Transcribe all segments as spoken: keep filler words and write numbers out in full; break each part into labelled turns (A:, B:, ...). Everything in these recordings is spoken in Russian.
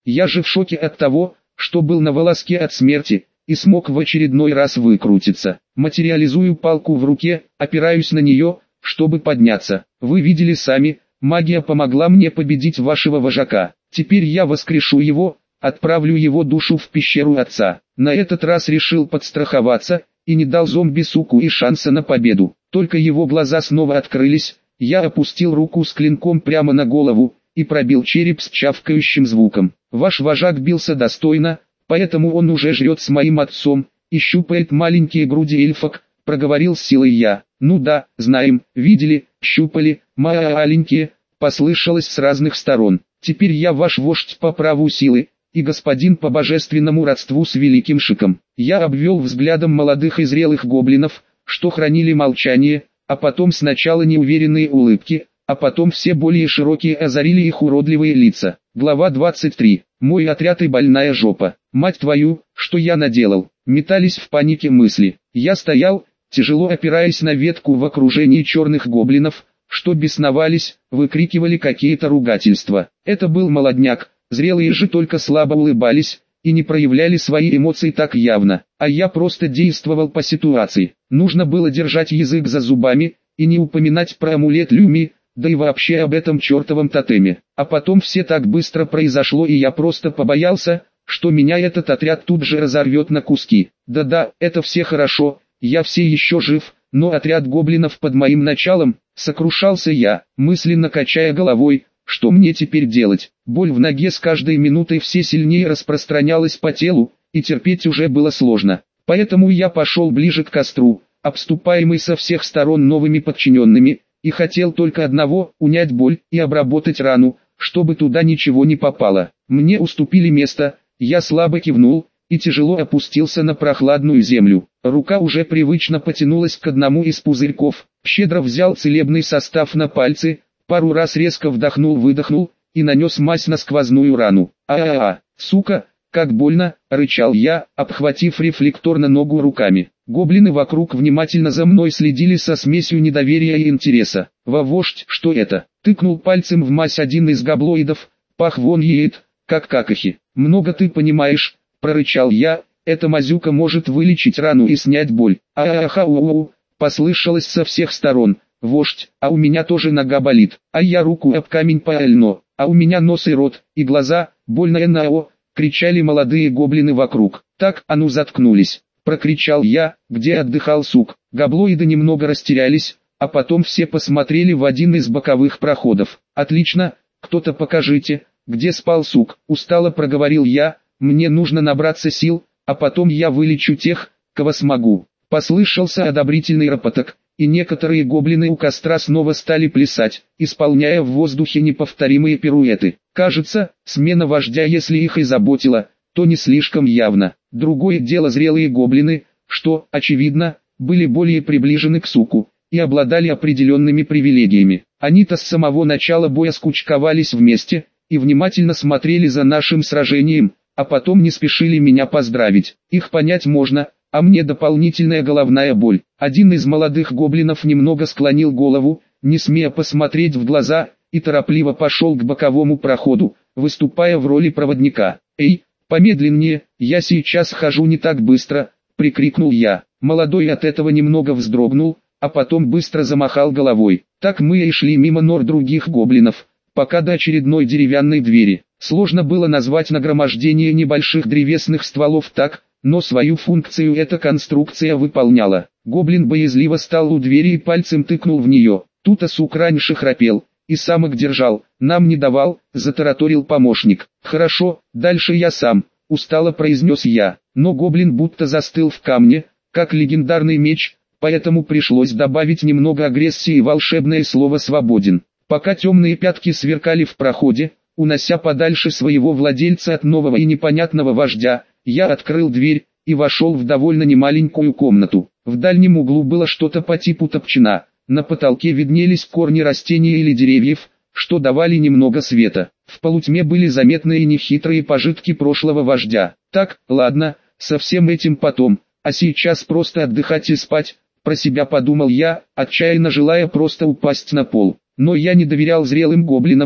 A: Я же в шоке от того, что был на волоске от смерти, и смог в очередной раз выкрутиться. Материализую палку в руке, опираюсь на нее, чтобы подняться. Вы видели сами, магия помогла мне победить вашего вожака. Теперь я воскрешу его, отправлю его душу в пещеру отца. На этот раз решил подстраховаться, и не дал зомби-суку и шанса на победу. Только его глаза снова открылись, я опустил руку с клинком прямо на голову, и пробил череп с чавкающим звуком. Ваш вожак бился достойно, поэтому он уже жрет с моим отцом, и щупает маленькие груди эльфок, проговорил с силой я. Ну да, знаем, видели, щупали, маленькие, послышалось с разных сторон. Теперь я ваш вождь по праву силы, и господин по божественному родству с великим Шиком. Я обвел взглядом молодых и зрелых гоблинов, что хранили молчание, а потом сначала неуверенные улыбки, а потом все более широкие озарили их уродливые лица. Глава двадцать три. Мой отряд и больная жопа. Мать твою, что я наделал? Метались в панике мысли. Я стоял, тяжело опираясь на ветку в окружении черных гоблинов, что бесновались, выкрикивали какие-то ругательства. Это был молодняк, зрелые же только слабо улыбались и не проявляли свои эмоции так явно, а я просто действовал по ситуации. Нужно было держать язык за зубами и не упоминать про амулет Люми, да и вообще об этом чертовом тотеме. А потом все так быстро произошло, и я просто побоялся, что меня этот отряд тут же разорвет на куски. Да-да, это все хорошо, я все еще жив, но отряд гоблинов под моим началом, сокрушался я, мысленно качая головой, что мне теперь делать. Боль в ноге с каждой минутой все сильнее распространялась по телу, и терпеть уже было сложно. Поэтому я пошел ближе к костру, обступаемый со всех сторон новыми подчиненными, и хотел только одного – унять боль и обработать рану, чтобы туда ничего не попало. Мне уступили место, я слабо кивнул и тяжело опустился на прохладную землю. Рука уже привычно потянулась к одному из пузырьков, щедро взял целебный состав на пальцы, пару раз резко вдохнул-выдохнул и нанес мазь на сквозную рану. «А-а-а, сука, как больно!» – рычал я, обхватив рефлекторно ногу руками. Гоблины вокруг внимательно за мной следили со смесью недоверия и интереса. «Во вождь, что это?» – тыкнул пальцем в мазь один из гоблоидов, пах вон едет, как какахи. «Много ты понимаешь», – прорычал я, «эта мазюка может вылечить рану и снять боль». «А-а-ха-у-у-у», послышалось со всех сторон. «Вождь, а у меня тоже нога болит, а я руку об камень пально, а у меня нос и рот, и глаза, больно нао», кричали молодые гоблины вокруг. «Так, а ну заткнулись», прокричал я, где отдыхал сук. Гоблоиды немного растерялись, а потом все посмотрели в один из боковых проходов. «Отлично, кто-то покажите, где спал сук», устало проговорил я, «мне нужно набраться сил, а потом я вылечу тех, кого смогу». Послышался одобрительный ропоток, и некоторые гоблины у костра снова стали плясать, исполняя в воздухе неповторимые пируэты. Кажется, смена вождя, если их и заботила, то не слишком явно. Другое дело зрелые гоблины, что, очевидно, были более приближены к суку, и обладали определенными привилегиями. Они-то с самого начала боя скучковались вместе, и внимательно смотрели за нашим сражением, а потом не спешили меня поздравить. Их понять можно, а мне дополнительная головная боль. Один из молодых гоблинов немного склонил голову, не смея посмотреть в глаза, и торопливо пошел к боковому проходу, выступая в роли проводника. «Эй, помедленнее, я сейчас хожу не так быстро», — прикрикнул я. Молодой от этого немного вздрогнул, а потом быстро замахал головой. Так мы и шли мимо нор других гоблинов, пока до очередной деревянной двери. Сложно было назвать нагромождение небольших древесных стволов так, но свою функцию эта конструкция выполняла. Гоблин боязливо стал у двери и пальцем тыкнул в нее. Тут сук раньше храпел, и самок держал, нам не давал, затараторил помощник. «Хорошо, дальше я сам», устало произнес я, но гоблин будто застыл в камне, как легендарный меч, поэтому пришлось добавить немного агрессии и волшебное слово «свободен». Пока темные пятки сверкали в проходе, унося подальше своего владельца от нового и непонятного вождя, я открыл дверь и вошел в довольно немаленькую комнату. В дальнем углу было что-то по типу топчина, на потолке виднелись корни растений или деревьев, что давали немного света. В полутьме были заметны и нехитрые пожитки прошлого вождя. Так, ладно, со всем этим потом, а сейчас просто отдыхать и спать, про себя подумал я, отчаянно желая просто упасть на пол. Но я не доверял зрелым гоблинам,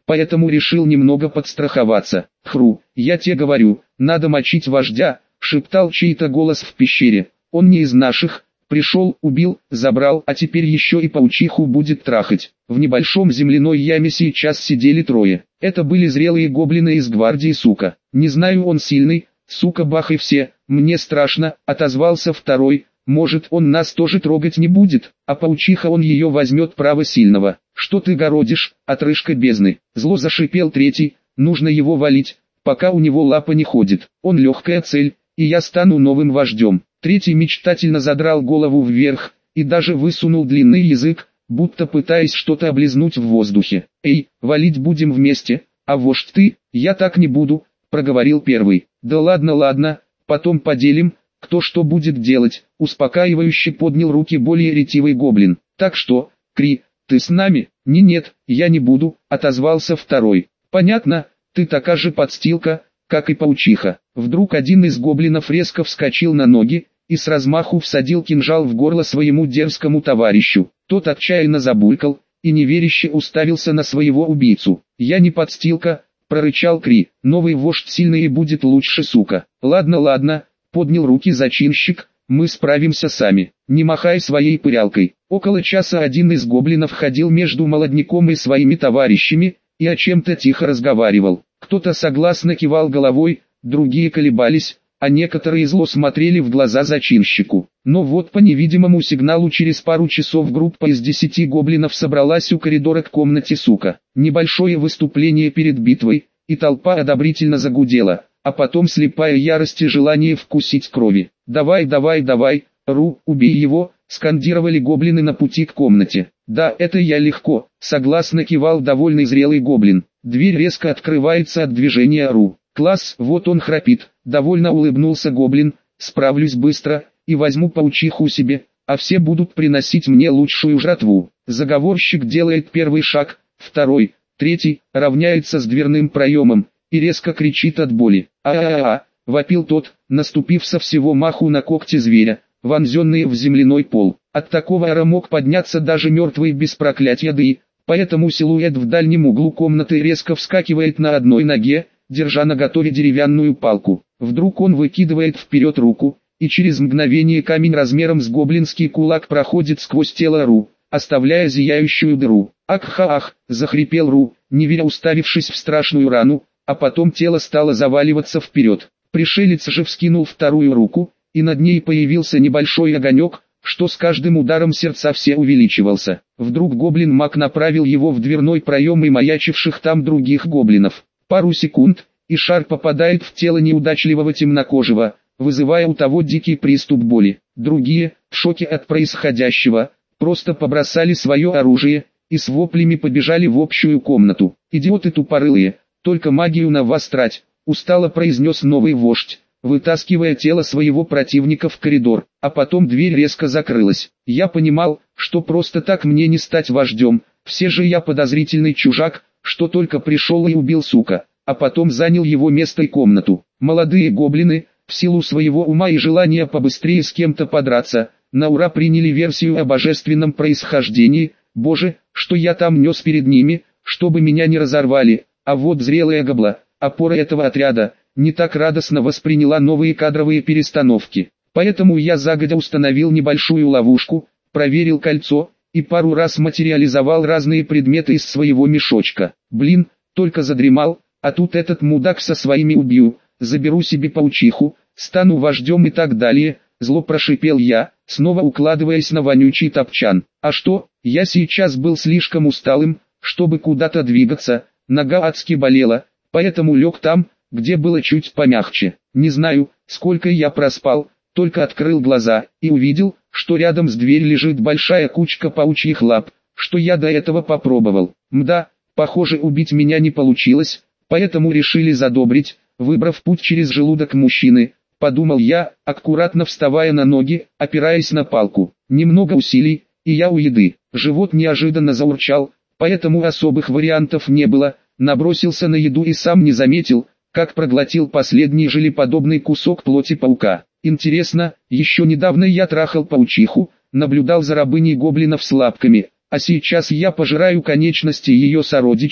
A: поэтому решил немного подстраховаться. Хру, я те говорю, надо мочить вождя, шептал чей-то голос в пещере. Он не из наших, пришел, убил, забрал, а теперь еще и паучиху будет трахать. В небольшом земляной яме сейчас сидели трое. Это были зрелые гоблины из гвардии, сука. Не знаю, он сильный, сука, бах и все, мне страшно, отозвался второй. Может, он нас тоже трогать не будет, а паучиха он ее возьмет, право сильного. Что ты городишь, отрыжка бездны? Зло зашипел третий, нужно его валить, пока у него лапа не ходит. Он легкая цель, и я стану новым вождем. Третий мечтательно задрал голову вверх, и даже высунул длинный язык, будто пытаясь что-то облизнуть в воздухе. «Эй, валить будем вместе, а вождь ты, я так не буду», — проговорил первый. «Да ладно, ладно, потом поделим, кто что будет делать», — успокаивающе поднял руки более ретивый гоблин. «Так что, Кри, ты с нами?» «Не, нет, я не буду», — отозвался второй. «Понятно, ты такая же подстилка, как и паучиха». Вдруг один из гоблинов резко вскочил на ноги и с размаху всадил кинжал в горло своему дерзкому товарищу. Тот отчаянно забулькал и неверяще уставился на своего убийцу. «Я не подстилка», — прорычал Кри. «Новый вождь сильный и будет лучше, сука». «Ладно, ладно», — поднял руки зачинщик, — «мы справимся сами. Не махай своей пырялкой». Около часа один из гоблинов ходил между молодняком и своими товарищами и о чем-то тихо разговаривал. Кто-то согласно кивал головой, другие колебались, а некоторые зло смотрели в глаза зачинщику. Но вот по невидимому сигналу через пару часов группа из десяти гоблинов собралась у коридора к комнате, сука. Небольшое выступление перед битвой, и толпа одобрительно загудела, а потом слепая ярость и желание вкусить крови. «Давай, давай, давай, Ру, убей его», — скандировали гоблины на пути к комнате. «Да, это я легко», — согласно кивал довольный зрелый гоблин. Дверь резко открывается от движения Ру. «Класс, вот он храпит», — довольно улыбнулся гоблин, «справлюсь быстро, и возьму паучиху себе, а все будут приносить мне лучшую жратву». Заговорщик делает первый шаг, второй, третий, равняется с дверным проемом, и резко кричит от боли. «А-а-а!» — вопил тот, наступив со всего маху на когти зверя, вонзенные в земляной пол. От такого ора мог подняться даже мертвый без проклятия, да и, поэтому силуэт в дальнем углу комнаты резко вскакивает на одной ноге, держа наготове деревянную палку. Вдруг он выкидывает вперед руку, и через мгновение камень размером с гоблинский кулак проходит сквозь тело Ру, оставляя зияющую дыру. «Ах-ха-ах!» — захрипел Ру, не веря, уставившись в страшную рану, а потом тело стало заваливаться вперед. Пришелец же вскинул вторую руку, и над ней появился небольшой огонек, что с каждым ударом сердца все увеличивался. Вдруг гоблин-маг направил его в дверной проем и маячивших там других гоблинов. Пару секунд, и шар попадает в тело неудачливого темнокожего, вызывая у того дикий приступ боли. Другие, в шоке от происходящего, просто побросали свое оружие и с воплями побежали в общую комнату. «Идиоты тупорылые, только магию на вас трать», — устало произнес новый вождь, вытаскивая тело своего противника в коридор, а потом дверь резко закрылась. Я понимал, что просто так мне не стать вождем, все же я подозрительный чужак, что только пришел и убил, сука, а потом занял его место и комнату. Молодые гоблины, в силу своего ума и желания побыстрее с кем-то подраться, на ура приняли версию о божественном происхождении. Боже, что я там нес перед ними, чтобы меня не разорвали, а вот зрелая гобла, опора этого отряда, не так радостно восприняла новые кадровые перестановки. Поэтому я загодя установил небольшую ловушку, проверил кольцо, и пару раз материализовал разные предметы из своего мешочка. Блин, только задремал, а тут этот мудак со своими «убью», «заберу себе паучиху», «стану вождем» и так далее, зло прошипел я, снова укладываясь на вонючий топчан. А что, я сейчас был слишком усталым, чтобы куда-то двигаться, нога адски болела, поэтому лег там, где было чуть помягче. Не знаю, сколько я проспал, только открыл глаза и увидел, что рядом с дверью лежит большая кучка паучьих лап, что я до этого попробовал. Мда, похоже, убить меня не получилось, поэтому решили задобрить, выбрав путь через желудок мужчины, подумал я, аккуратно вставая на ноги, опираясь на палку. Немного усилий, и я у еды. Живот неожиданно заурчал, поэтому особых вариантов не было, набросился на еду и сам не заметил, как проглотил последний желеподобный кусок плоти паука. Интересно, еще недавно я трахал паучиху, наблюдал за рабыней гоблинов с лапками, а сейчас я пожираю конечности ее сородичей,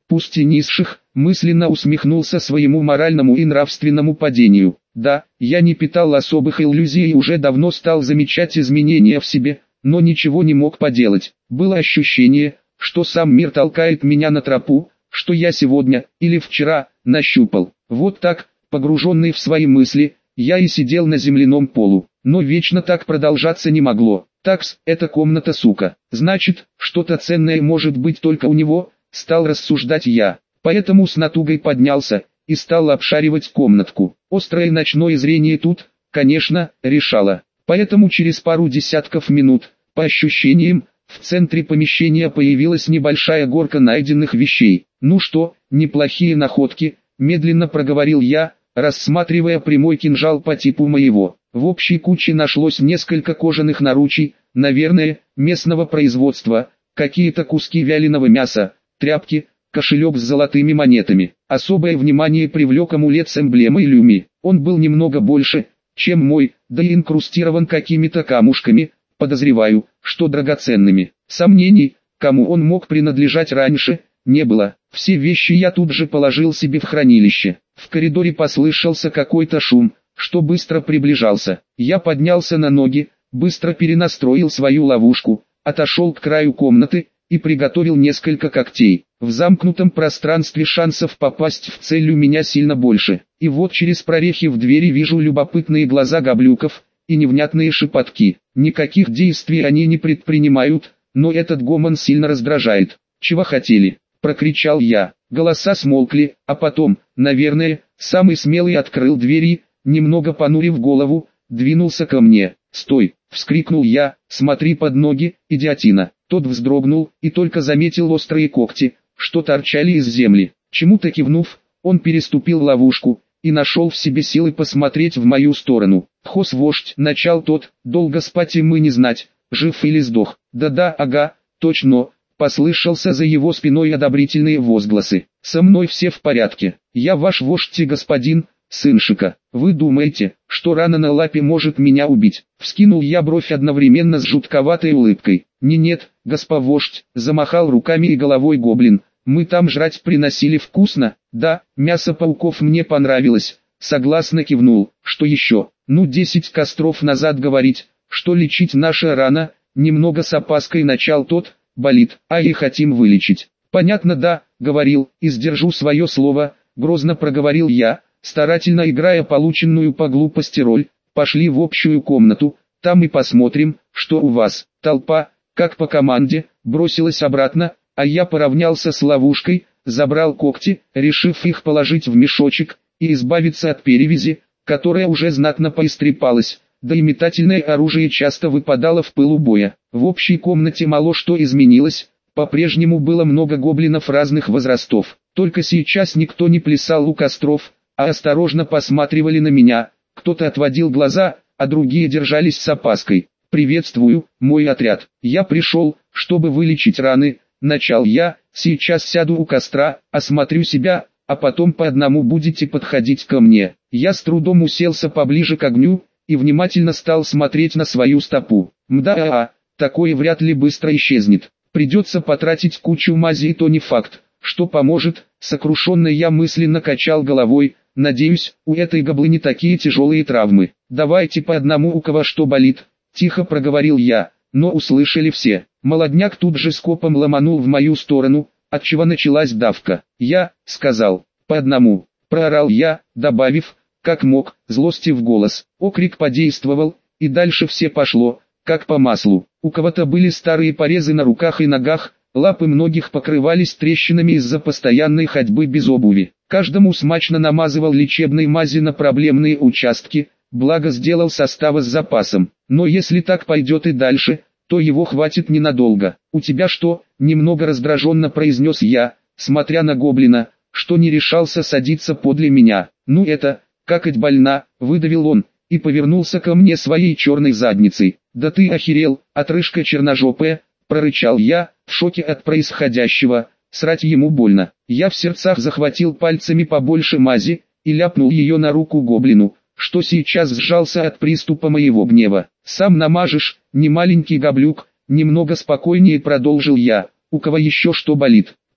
A: пусть и низших, мысленно усмехнулся своему моральному и нравственному падению. Да, я не питал особых иллюзий и уже давно стал замечать изменения в себе, но ничего не мог поделать. Было ощущение, что сам мир толкает меня на тропу, что я сегодня, или вчера, нащупал. Вот так, погруженный в свои мысли, я и сидел на земляном полу. Но вечно так продолжаться не могло. Такс, эта комната сука. Значит, что-то ценное может быть только у него, стал рассуждать я. Поэтому с натугой поднялся и стал обшаривать комнатку. Острое ночное зрение тут, конечно, решало. Поэтому через пару десятков минут, по ощущениям, в центре помещения появилась небольшая горка найденных вещей. «Ну что, неплохие находки», – медленно проговорил я, рассматривая прямой кинжал по типу моего. В общей куче нашлось несколько кожаных наручий, наверное, местного производства, какие-то куски вяленого мяса, тряпки, кошелек с золотыми монетами. Особое внимание привлек амулет с эмблемой Люми. Он был немного больше, чем мой, да и инкрустирован какими-то камушками, подозреваю, что драгоценными. Сомнений, кому он мог принадлежать раньше, не было. Все вещи я тут же положил себе в хранилище. В коридоре послышался какой-то шум, что быстро приближался. Я поднялся на ноги, быстро перенастроил свою ловушку, отошел к краю комнаты и приготовил несколько когтей. В замкнутом пространстве шансов попасть в цель у меня сильно больше. И вот через прорехи в двери вижу любопытные глаза габлюков и невнятные шепотки. Никаких действий они не предпринимают, но этот гомон сильно раздражает. «Чего хотели?» – прокричал я. Голоса смолкли, а потом, наверное, самый смелый открыл двери, немного понурив голову, двинулся ко мне. «Стой!» – вскрикнул я, «смотри под ноги, идиотина!» Тот вздрогнул и только заметил острые когти, что торчали из земли. Чему-то кивнув, он переступил ловушку и нашел в себе силы посмотреть в мою сторону. «Хос-вождь», – начал тот, «долго спать и мы не знать, жив или сдох». «Да-да, ага, точно», – послышался за его спиной одобрительные возгласы. «Со мной все в порядке. Я ваш вождь и господин, сын Шика. Вы думаете, что рана на лапе может меня убить?» Вскинул я бровь одновременно с жутковатой улыбкой. «Не-нет, госпожа-вождь», – замахал руками и головой гоблин. «Мы там жрать приносили вкусно?» «Да, мясо пауков мне понравилось», – согласно кивнул. «Что еще?» «Ну десять костров назад говорить, что лечить наша рана», – немного с опаской начал тот. «Болит, а и хотим вылечить». «Понятно, да», – говорил, и сдержу свое слово, грозно проговорил я, старательно играя полученную по глупости роль. «Пошли в общую комнату, там и посмотрим, что у вас». Толпа, как по команде, бросилась обратно, а я поравнялся с ловушкой, забрал когти, решив их положить в мешочек, и избавиться от перевязи, которая уже знатно поистрепалась, да и метательное оружие часто выпадало в пылу боя. В общей комнате мало что изменилось, по-прежнему было много гоблинов разных возрастов, только сейчас никто не плясал у костров, а осторожно посматривали на меня, кто-то отводил глаза, а другие держались с опаской. «Приветствую, мой отряд. Я пришел, чтобы вылечить раны», – начал я, «сейчас сяду у костра, осмотрю себя, а потом по одному будете подходить ко мне». Я с трудом уселся поближе к огню и внимательно стал смотреть на свою стопу. Мда-а, такое вряд ли быстро исчезнет. Придется потратить кучу мази, и то не факт, что поможет. Сокрушенно я мысленно качал головой. «Надеюсь, у этой гоблы не такие тяжелые травмы. Давайте по одному, у кого что болит», – тихо проговорил я, но услышали все. Молодняк тут же скопом ломанул в мою сторону, отчего началась давка. «Я», – сказал, – «по одному», – проорал я, добавив, как мог, злости в голос. Окрик подействовал, и дальше все пошло, как по маслу. У кого-то были старые порезы на руках и ногах, лапы многих покрывались трещинами из-за постоянной ходьбы без обуви. Каждому смачно намазывал лечебной мази на проблемные участки, благо сделал составы с запасом. Но если так пойдет и дальше, то его хватит ненадолго. «У тебя что?» – немного раздраженно произнес я, смотря на гоблина, что не решался садиться подле меня. «Ну это, какать больна», – выдавил он, и повернулся ко мне своей черной задницей. «Да ты охерел, отрыжка черножопая», – прорычал я, в шоке от происходящего. Срать ему больно. Я в сердцах захватил пальцами побольше мази и ляпнул ее на руку гоблину, что сейчас сжался от приступа моего гнева. «Сам намажешь, не маленький габлюк», – немного спокойнее продолжил я. «У кого еще что болит?»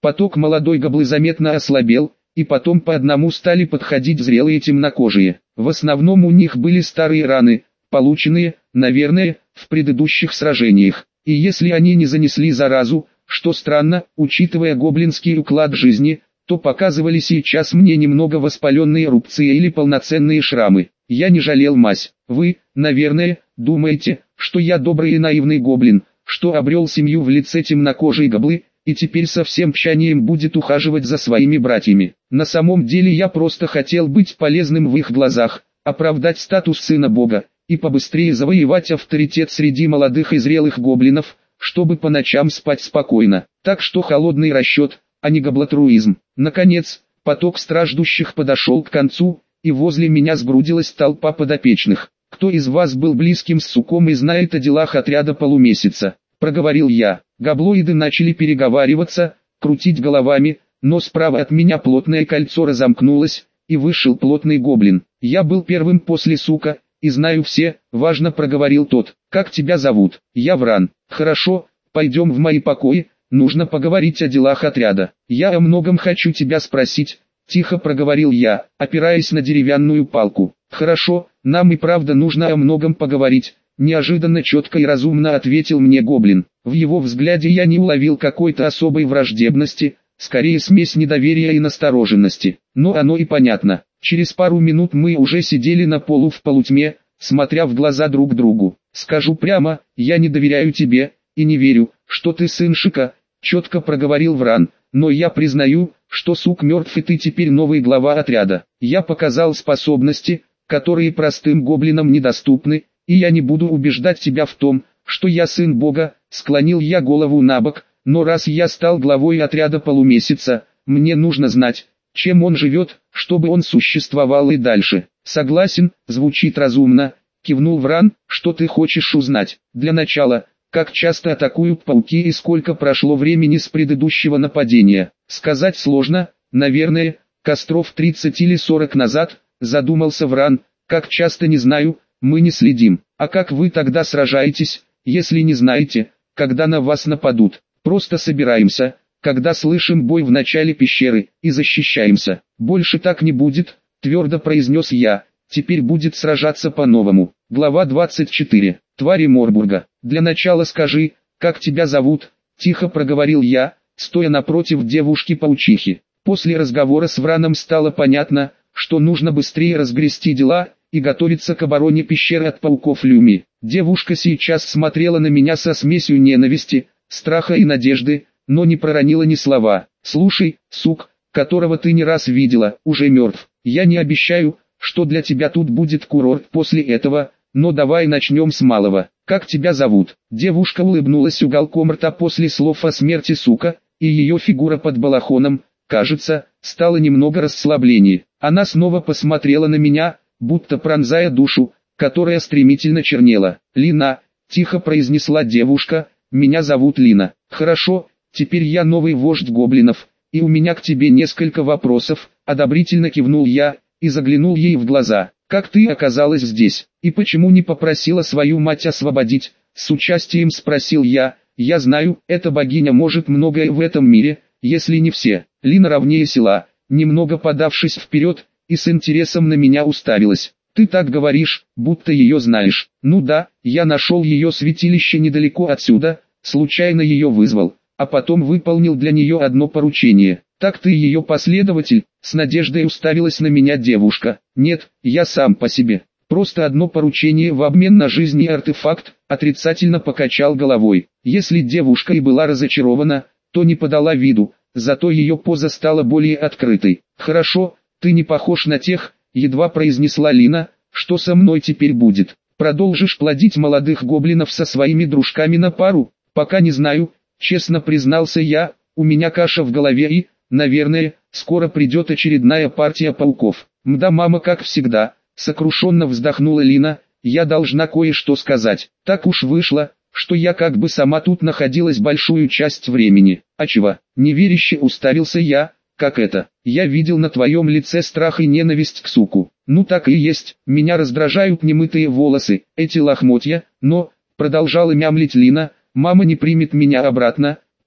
A: Поток молодой гоблы заметно ослабел, и потом по одному стали подходить зрелые темнокожие. В основном у них были старые раны, полученные, наверное, в предыдущих сражениях. И если они не занесли заразу, что странно, учитывая гоблинский уклад жизни, то показывали сейчас мне немного воспаленные рубцы или полноценные шрамы. Я не жалел мазь. Вы, наверное, думаете, что я добрый и наивный гоблин, что обрел семью в лице темнокожей гоблы, и теперь со всем тщанием будет ухаживать за своими братьями. На самом деле я просто хотел быть полезным в их глазах, оправдать статус сына бога, и побыстрее завоевать авторитет среди молодых и зрелых гоблинов, чтобы по ночам спать спокойно. Так что холодный расчет, а не гоблотруизм. Наконец, поток страждущих подошел к концу, и возле меня сгрудилась толпа подопечных. «Кто из вас был близким с суком и знает о делах отряда полумесяца?» — проговорил я. Гоблоиды начали переговариваться, крутить головами, но справа от меня плотное кольцо разомкнулось, и вышел плотный гоблин. «Я был первым после сука, и знаю все», — важно проговорил тот. «Как тебя зовут?» «Я Вран». «Хорошо, пойдем в мои покои, нужно поговорить о делах отряда. Я о многом хочу тебя спросить», — тихо проговорил я, опираясь на деревянную палку. «Хорошо, нам и правда нужно о многом поговорить», — неожиданно четко и разумно ответил мне гоблин. В его взгляде я не уловил какой-то особой враждебности, скорее смесь недоверия и настороженности. Но оно и понятно. Через пару минут мы уже сидели на полу в полутьме, смотря в глаза друг другу. «Скажу прямо, я не доверяю тебе, и не верю, что ты сын Шика», — четко проговорил Вран. «Но я признаю, что сук мертв и ты теперь новый глава отряда. Я показал способности, которые простым гоблинам недоступны, и я не буду убеждать тебя в том, что я сын бога», — склонил я голову набок. «Но раз я стал главой отряда полумесяца, мне нужно знать, чем он живет, чтобы он существовал и дальше». «Согласен, звучит разумно», — кивнул Вран. «Что ты хочешь узнать? Для начала, как часто атакуют пауки и сколько прошло времени с предыдущего нападения?» «Сказать сложно, наверное, костров тридцать или сорок назад», — задумался Вран. «Как часто не знаю, мы не следим». «А как вы тогда сражаетесь, если не знаете, когда на вас нападут?» «Просто собираемся, когда слышим бой в начале пещеры, и защищаемся». «Больше так не будет», — твердо произнес я. «Теперь будет сражаться по-новому». Глава двадцать четыре. Твари Морбурга. «Для начала скажи, как тебя зовут?» — тихо проговорил я, стоя напротив девушки-паучихи. После разговора с Враном стало понятно, что нужно быстрее разгрести дела и готовиться к обороне пещеры от пауков Люми. Девушка сейчас смотрела на меня со смесью ненависти, страха и надежды, но не проронила ни слова. «Слушай, сук, которого ты не раз видела, уже мертв. Я не обещаю, что для тебя тут будет курорт после этого, но давай начнем с малого. Как тебя зовут?» Девушка улыбнулась уголком рта после слов о смерти сука, и ее фигура под балахоном, кажется, стала немного расслабленнее. Она снова посмотрела на меня, будто пронзая душу, которая стремительно чернела. «Лина», — тихо произнесла девушка, — «меня зовут Лина». «Хорошо, теперь я новый вождь гоблинов, и у меня к тебе несколько вопросов», — одобрительно кивнул я, и заглянул ей в глаза. «Как ты оказалась здесь, и почему не попросила свою мать освободить?» — с участием спросил я. «Я знаю, эта богиня может многое в этом мире, если не все». Лина ровнее села, немного подавшись вперед, и с интересом на меня уставилась. «Ты так говоришь, будто ее знаешь». «Ну да, я нашел ее святилище недалеко отсюда, случайно ее вызвал, а потом выполнил для нее одно поручение». «Так ты ее последователь?» — с надеждой уставилась на меня девушка. «Нет, я сам по себе. Просто одно поручение в обмен на жизнь и артефакт», — отрицательно покачал головой. Если девушка и была разочарована, то не подала виду, зато ее поза стала более открытой. «Хорошо, ты не похож на тех», — едва произнесла Лина. «Что со мной теперь будет? Продолжишь плодить молодых гоблинов со своими дружками на пару?» «Пока не знаю», — честно признался я, — «у меня каша в голове и, наверное, скоро придет очередная партия пауков». «Мда, мама, как всегда», — сокрушенно вздохнула Лина, — «я должна кое-что сказать. Так уж вышло, что я как бы сама тут находилась большую часть времени». «А чего?» — неверяще уставился я. «Как это? Я видел на твоем лице страх и ненависть к суку». «Ну так и есть, меня раздражают немытые волосы, эти лохмотья, но...» — продолжала мямлить Лина. «Мама не примет меня обратно,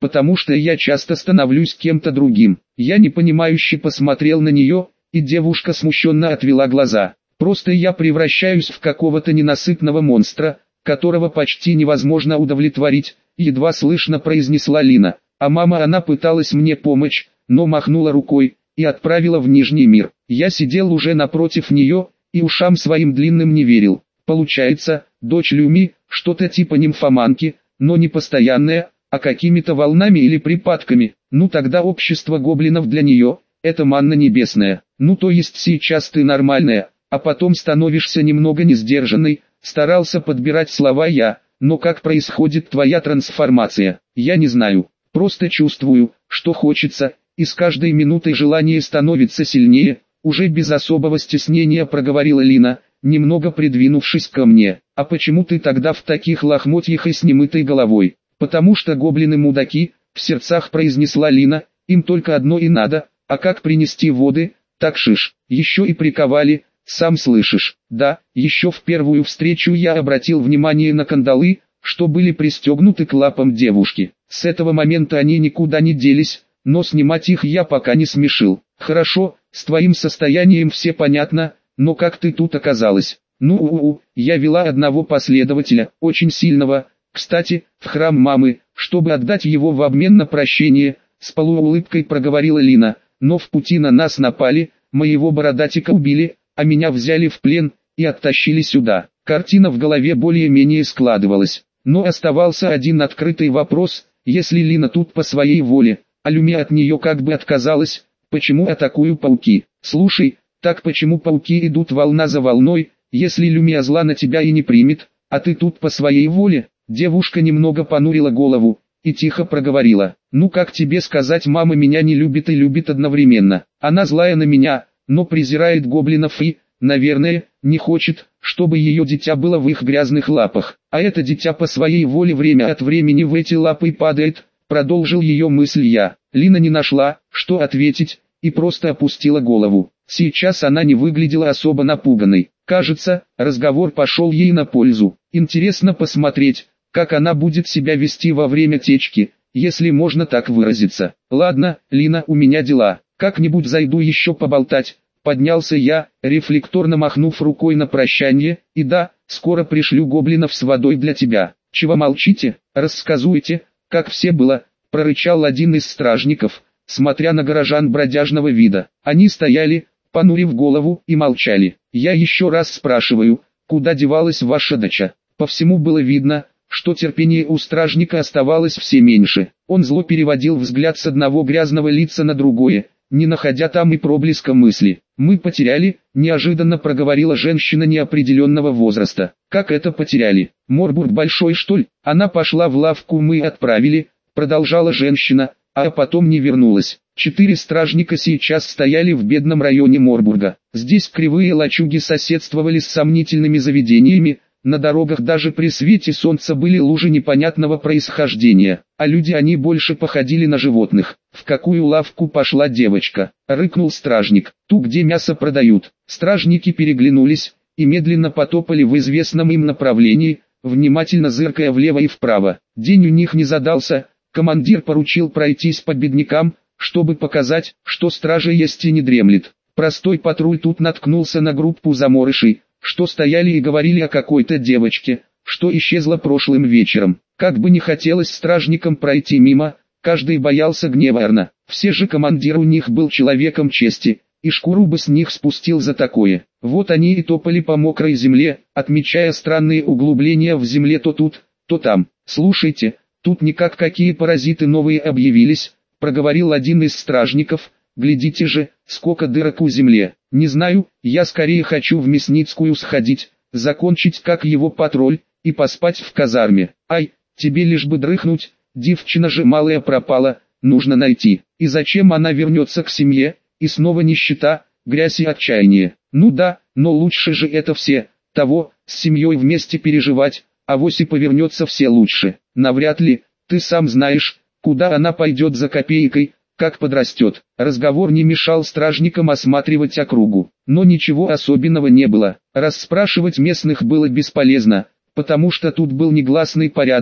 A: потому что я часто становлюсь кем-то другим. Я непонимающе посмотрел на нее, и девушка смущенно отвела глаза. Просто я превращаюсь в какого-то ненасытного монстра, которого почти невозможно удовлетворить, едва слышно произнесла Лина. А мама, она пыталась мне помочь, но махнула рукой и отправила в Нижний мир. Я сидел уже напротив нее, и ушам своим длинным не верил. Получается, дочь Люми, что-то типа нимфоманки, но не постоянная, а какими-то волнами или припадками. Ну тогда общество гоблинов для нее – это манна небесная. Ну то есть сейчас ты нормальная, а потом становишься немного несдержанной. Старался подбирать слова я, но как происходит твоя трансформация, я не знаю. Просто чувствую, что хочется, и с каждой минутой желание становится сильнее. Уже без особого стеснения проговорила Лина, немного придвинувшись ко мне. А почему ты тогда в таких лохмотьях и с немытой головой? Потому что гоблины мудаки, в сердцах произнесла Лина, им только одно и надо, а как принести воды, так шиш, еще и приковали, сам слышишь. Да, еще в первую встречу я обратил внимание на кандалы, что были пристегнуты к лапам девушки. С этого момента они никуда не делись, но снимать их я пока не смешил. Хорошо, с твоим состоянием все понятно, но как ты тут оказалась? Ну, у, у, я вела одного последователя, очень сильного, кстати, в храм мамы, чтобы отдать его в обмен на прощение, с полуулыбкой проговорила Лина, но в пути на нас напали, моего бородатика убили, а меня взяли в плен и оттащили сюда. Картина в голове более-менее складывалась, но оставался один открытый вопрос: если Лина тут по своей воле, а Люми от нее как бы отказалась, почему атакуют пауки? Слушай, так почему пауки идут волна за волной, если Люми зла на тебя и не примет, а ты тут по своей воле? Девушка немного понурила голову и тихо проговорила: ну как тебе сказать, мама меня не любит и любит одновременно. Она злая на меня, но презирает гоблинов и, наверное, не хочет, чтобы ее дитя было в их грязных лапах. А это дитя по своей воле время от времени в эти лапы падает, продолжил ее мысль я. Лина не нашла, что ответить, и просто опустила голову. Сейчас она не выглядела особо напуганной. Кажется, разговор пошел ей на пользу. Интересно посмотреть, как она будет себя вести во время течки, если можно так выразиться. Ладно, Лина, у меня дела, как-нибудь зайду еще поболтать. Поднялся я, рефлекторно махнув рукой на прощание, и да, скоро пришлю гоблинов с водой для тебя. Чего молчите, рассказуйте, как все было, прорычал один из стражников, смотря на горожан бродяжного вида. Они стояли, понурив голову, и молчали. Я еще раз спрашиваю, куда девалась ваша доча? По всему было видно, что терпение у стражника оставалось все меньше. Он зло переводил взгляд с одного грязного лица на другое, не находя там и проблеска мысли. «Мы потеряли», – неожиданно проговорила женщина неопределенного возраста. «Как это потеряли? Морбург большой, что ли? Она пошла в лавку, мы отправили», – продолжала женщина, а потом не вернулась. Четыре стражника сейчас стояли в бедном районе Морбурга. Здесь кривые лачуги соседствовали с сомнительными заведениями, на дорогах даже при свете солнца были лужи непонятного происхождения, а люди они больше походили на животных. «В какую лавку пошла девочка?» – рыкнул стражник. «Ту, где мясо продают». Стражники переглянулись и медленно потопали в известном им направлении, внимательно зыркая влево и вправо. День у них не задался, командир поручил пройтись по беднякам, чтобы показать, что стража есть и не дремлет. Простой патруль тут наткнулся на группу заморышей, что стояли и говорили о какой-то девочке, что исчезла прошлым вечером. Как бы не хотелось стражникам пройти мимо, каждый боялся гнева Эрна. Все же командир у них был человеком чести, и шкуру бы с них спустил за такое. Вот они и топали по мокрой земле, отмечая странные углубления в земле то тут, то там. «Слушайте, тут никак какие паразиты новые объявились», — проговорил один из стражников. «Глядите же, сколько дырок у земле. Не знаю, я скорее хочу в Мясницкую сходить, закончить как его патруль, и поспать в казарме. Ай, тебе лишь бы дрыхнуть, девчина же малая пропала, нужно найти. И зачем она вернется к семье, и снова нищета, грязь и отчаяние. Ну да, но лучше же это все, того, с семьей вместе переживать, авось и повернется все лучше. Навряд ли, ты сам знаешь, куда она пойдет за копейкой, как подрастет». Разговор не мешал стражникам осматривать округу, но ничего особенного не было. Расспрашивать местных было бесполезно, потому что тут был негласный порядок,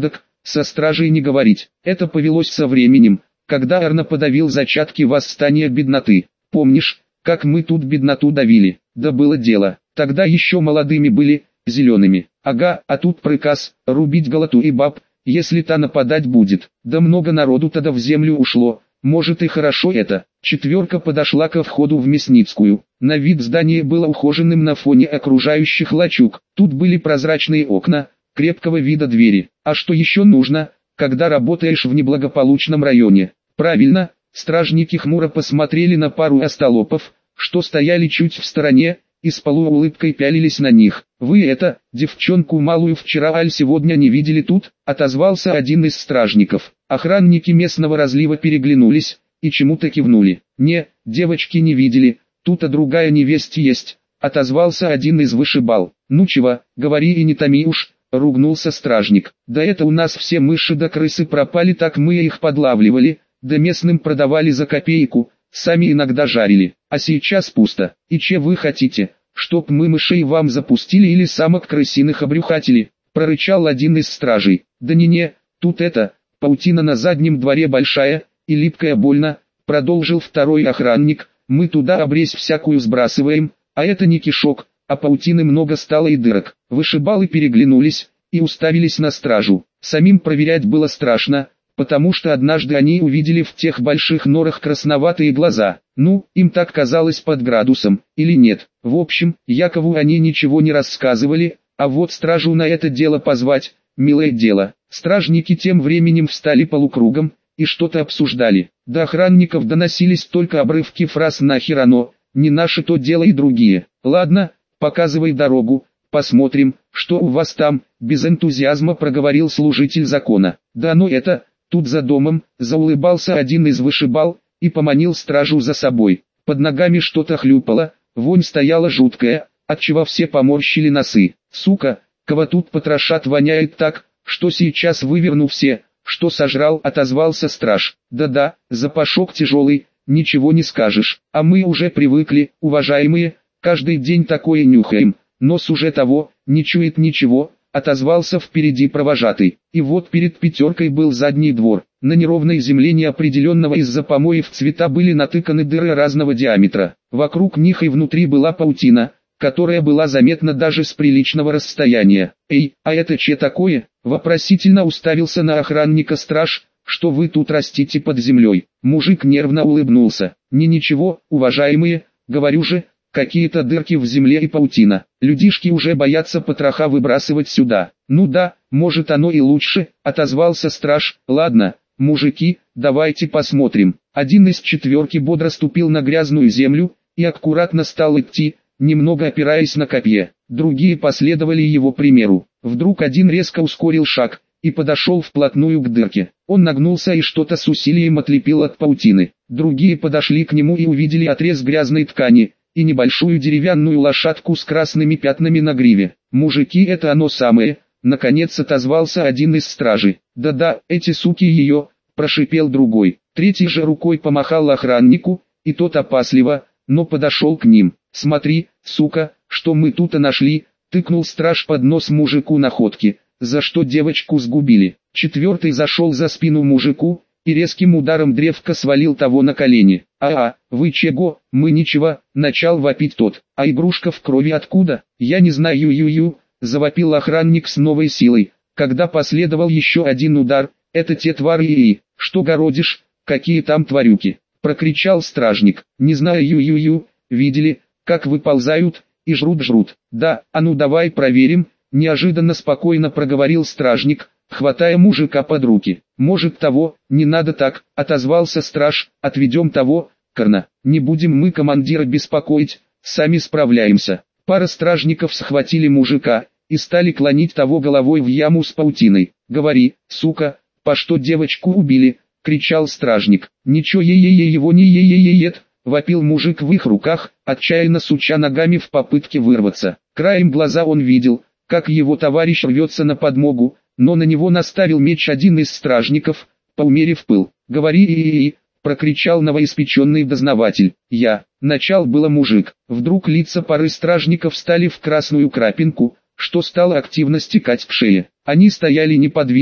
A: со стражей не говорить. Это повелось со временем, когда Арно подавил зачатки восстания бедноты. Помнишь, как мы тут бедноту давили? Да было дело, тогда еще молодыми были, зелеными. Ага, а тут приказ, рубить голоту и баб, если та нападать будет. Да много народу тогда в землю ушло, может и хорошо это. Четверка подошла ко входу в Мясницкую. На вид здание было ухоженным на фоне окружающих лачуг. Тут были прозрачные окна, крепкого вида двери. А что еще нужно, когда работаешь в неблагополучном районе? Правильно, стражники хмуро посмотрели на пару остолопов, что стояли чуть в стороне, и с полуулыбкой пялились на них. «Вы это, девчонку малую вчера аль сегодня не видели тут?» — отозвался один из стражников. Охранники местного разлива переглянулись и чему-то кивнули. «Не, девочки не видели, тут-то другая невесть есть», — отозвался один из вышибал. «Ну чего, говори и не томи уж», — ругнулся стражник. «Да это у нас все мыши да крысы пропали, так мы их подлавливали, да местным продавали за копейку, сами иногда жарили, а сейчас пусто. И че вы хотите, чтоб мы мышей вам запустили или самок крысиных обрюхатили?» — прорычал один из стражей. «Да не-не, тут это, паутина на заднем дворе большая и липкая больно», — продолжил второй охранник. «Мы туда обрезь всякую сбрасываем, а это не кишок, а паутины много стало и дырок». Вышибалы переглянулись и уставились на стражу. Самим проверять было страшно, потому что однажды они увидели в тех больших норах красноватые глаза. Ну, им так казалось под градусом, или нет. В общем, Якову они ничего не рассказывали, а вот стражу на это дело позвать, милое дело. Стражники тем временем встали полукругом и что-то обсуждали. До охранников доносились только обрывки фраз «нахер оно», «не наше то дело» и другие. «Ладно, показывай дорогу, посмотрим, что у вас там», — без энтузиазма проговорил служитель закона. «Да ну это...» Тут за домом заулыбался один из вышибал и поманил стражу за собой. Под ногами что-то хлюпало, вонь стояла жуткая, отчего все поморщили носы. «Сука, кого тут потрошат, воняет так, что сейчас выверну все, что сожрал», — отозвался страж. «Да-да, запашок тяжелый, ничего не скажешь, а мы уже привыкли, уважаемые, каждый день такое нюхаем, нос уже того, не чует ничего», — отозвался впереди провожатый. И вот перед пятеркой был задний двор. На неровной земле неопределенного из-за помоев цвета были натыканы дыры разного диаметра. Вокруг них и внутри была паутина, которая была заметна даже с приличного расстояния. «Эй, а это че такое?» — вопросительно уставился на охранника страж. «Что вы тут растите под землей?» Мужик нервно улыбнулся. «Не ничего, уважаемые, говорю же, какие-то дырки в земле и паутина. Людишки уже боятся потроха выбрасывать сюда». «Ну да, может оно и лучше», — отозвался страж. «Ладно, мужики, давайте посмотрим». Один из четверки бодро ступил на грязную землю и аккуратно стал идти, немного опираясь на копье. Другие последовали его примеру. Вдруг один резко ускорил шаг и подошел вплотную к дырке. Он нагнулся и что-то с усилием отлепил от паутины. Другие подошли к нему и увидели отрез грязной ткани и небольшую деревянную лошадку с красными пятнами на гриве. «Мужики, это оно самое», — наконец отозвался один из стражей. «Да-да, эти суки ее», — прошипел другой. Третий же рукой помахал охраннику, и тот опасливо, но подошел к ним. «Смотри, сука, что мы тут нашли», — тыкнул страж под нос мужику находки, за что девочку сгубили. Четвертый зашел за спину мужику и резким ударом древка свалил того на колени. «А-а, вы чего, мы ничего», — начал вопить тот. «А игрушка в крови откуда?» «Я не знаю, ю-ю-ю», — завопил охранник с новой силой, когда последовал еще один удар. «Это те твари и... что городишь, какие там тварюки?» — прокричал стражник. «Не знаю, ю-ю-ю, видели, как выползают и жрут-жрут». «Да, а ну давай проверим», — неожиданно спокойно проговорил стражник, хватая мужика под руки. «Может того, не надо так», — отозвался страж. «Отведем того, Карна. Не будем мы командира беспокоить, сами справляемся». Пара стражников схватили мужика и стали клонить того головой в яму с паутиной. «Говори, сука, по что девочку убили?» — кричал стражник. «Ничего е-е-е его не е-е-е-ет», — вопил мужик в их руках, отчаянно суча ногами в попытке вырваться. Краем глаза он видел, как его товарищ рвется на подмогу, но на него наставил меч один из стражников, поумерив пыл. «Говори и-и-и», — прокричал новоиспеченный дознаватель. «Я». Начал было мужик. Вдруг лица пары стражников стали в красную крапинку, что стало активно стекать к шее. Они стояли неподвижно,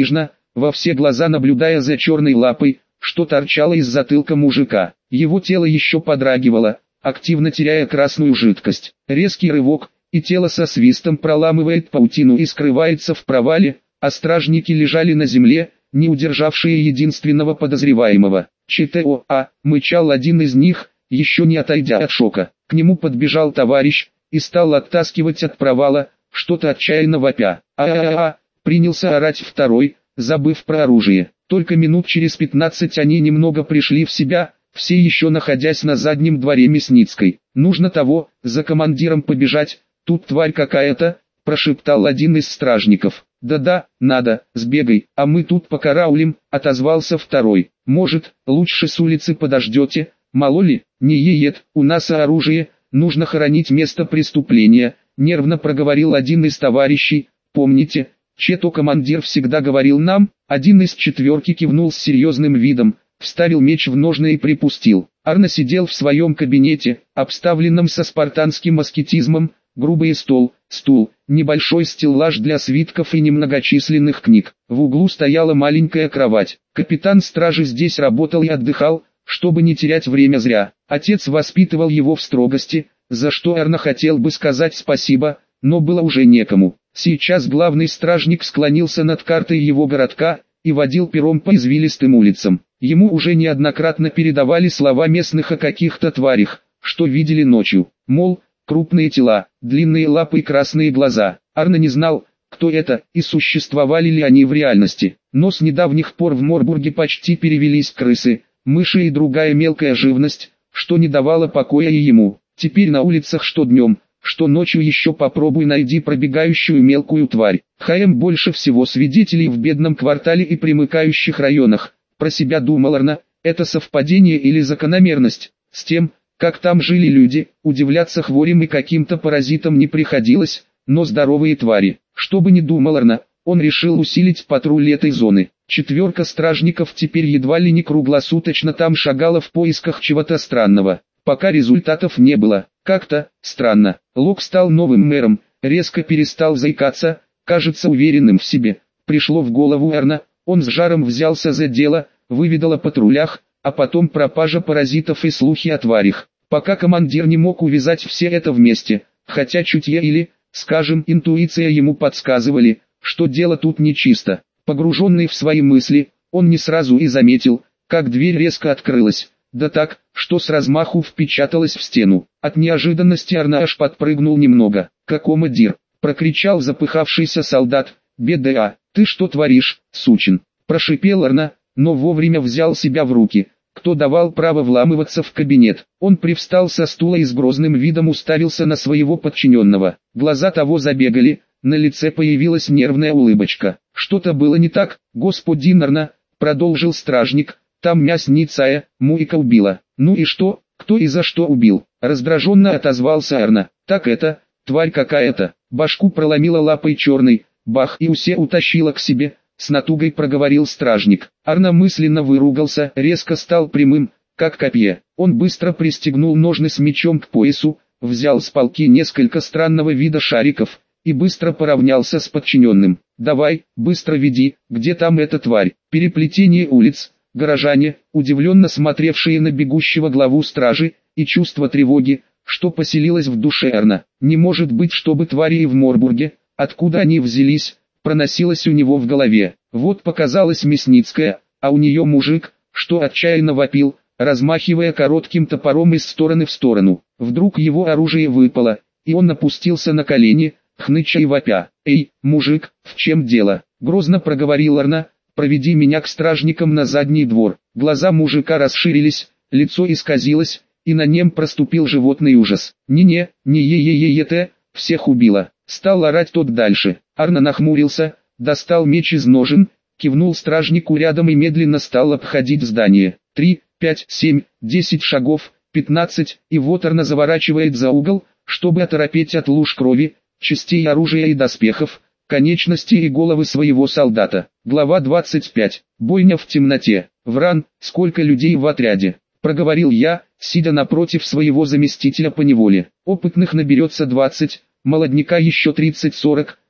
A: во все глаза наблюдая за черной лапой, что торчало из затылка мужика. Его тело еще подрагивало, активно теряя красную жидкость. Резкий рывок, и тело со свистом проламывает паутину и скрывается в провале, а стражники лежали на земле, не удержавшие единственного подозреваемого. ЧТОА, мычал один из них, еще не отойдя от шока. К нему подбежал товарищ и стал оттаскивать от провала, что-то отчаянно вопя. А-а-а, принялся орать второй, забыв про оружие. Только минут через пятнадцать они немного пришли в себя, все еще находясь на заднем дворе Мясницкой. «Нужно того, за командиром побежать, тут тварь какая-то», – прошептал один из стражников. «Да-да, надо, сбегай, а мы тут покараулим», – отозвался второй. «Может, лучше с улицы подождете, мало ли, не еет, у нас оружие, нужно хоронить место преступления», – нервно проговорил один из товарищей. «Помните, че-то командир всегда говорил нам?» Один из четверки кивнул с серьезным видом, вставил меч в ножны и припустил. Арно сидел в своем кабинете, обставленном со спартанским аскетизмом, грубый стол, стул, небольшой стеллаж для свитков и немногочисленных книг. В углу стояла маленькая кровать. Капитан стражи здесь работал и отдыхал, чтобы не терять время зря. Отец воспитывал его в строгости, за что Арно хотел бы сказать спасибо, но было уже некому. Сейчас главный стражник склонился над картой его городка и водил пером по извилистым улицам. Ему уже неоднократно передавали слова местных о каких-то тварях, что видели ночью. Мол, крупные тела, длинные лапы и красные глаза. Арно не знал, кто это и существовали ли они в реальности. Но с недавних пор в Морбурге почти перевелись крысы, мыши и другая мелкая живность, что не давало покоя и ему. Теперь на улицах что днем, что ночью еще попробуй найди пробегающую мелкую тварь. ХМ больше всего свидетелей в бедном квартале и примыкающих районах. Про себя думал Арно, это совпадение или закономерность. С тем, как там жили люди, удивляться хворям и каким-то паразитам не приходилось, но здоровые твари. Что бы ни думал Арно, он решил усилить патруль этой зоны. Четверка стражников теперь едва ли не круглосуточно там шагала в поисках чего-то странного. Пока результатов не было. Как-то странно. Лок стал новым мэром, резко перестал заикаться, кажется уверенным в себе. Пришло в голову Арно, он с жаром взялся за дело, выведал о патрулях, а потом пропажа паразитов и слухи о тварях. Пока командир не мог увязать все это вместе, хотя чутье или, скажем, интуиция ему подсказывали, что дело тут нечисто. Погруженный в свои мысли, он не сразу и заметил, как дверь резко открылась. Да так, что с размаху впечаталась в стену. От неожиданности Арно аж подпрыгнул немного. «Какомадир!» — прокричал запыхавшийся солдат. «БДА, ты что творишь, сучин?» — прошипел Арно, но вовремя взял себя в руки. Кто давал право вламываться в кабинет? Он привстал со стула и с грозным видом уставился на своего подчиненного. Глаза того забегали, на лице появилась нервная улыбочка. «Что-то было не так, господин Арно», — продолжил стражник. «Там Мясницкая, Муика убила». «Ну и что, кто и за что убил?» Раздраженно отозвался Арно. «Так это, тварь какая-то». Башку проломила лапой черный, бах, и усе утащила к себе, с натугой проговорил стражник. Арно мысленно выругался, резко стал прямым, как копье. Он быстро пристегнул ножны с мечом к поясу, взял с полки несколько странного вида шариков и быстро поравнялся с подчиненным. «Давай, быстро веди, где там эта тварь?» Переплетение улиц. Горожане, удивленно смотревшие на бегущего главу стражи, и чувство тревоги, что поселилось в душе Арно. Не может быть, чтобы твари и в Морбурге, откуда они взялись, проносилось у него в голове. Вот показалась Мясницкая, а у нее мужик, что отчаянно вопил, размахивая коротким топором из стороны в сторону. Вдруг его оружие выпало, и он опустился на колени, хныча и вопя. «Эй, мужик, в чем дело?» — грозно проговорил Арно. «Проведи меня к стражникам на задний двор». Глаза мужика расширились, лицо исказилось, и на нем проступил животный ужас. «Не-не, не е-е-е-е-те, всех убило». Стал орать тот дальше. Арно нахмурился, достал меч из ножен, кивнул стражнику рядом и медленно стал обходить здание. Три, пять, семь, десять шагов, пятнадцать, и вот Арно заворачивает за угол, чтобы оторопеть от луж крови, частей оружия и доспехов, конечности и головы своего солдата. Глава двадцать пять. Бойня в темноте. «Вран, сколько людей в отряде?» — проговорил я, сидя напротив своего заместителя по неволе. «Опытных наберется двадцать, молодняка еще тридцать-сорок,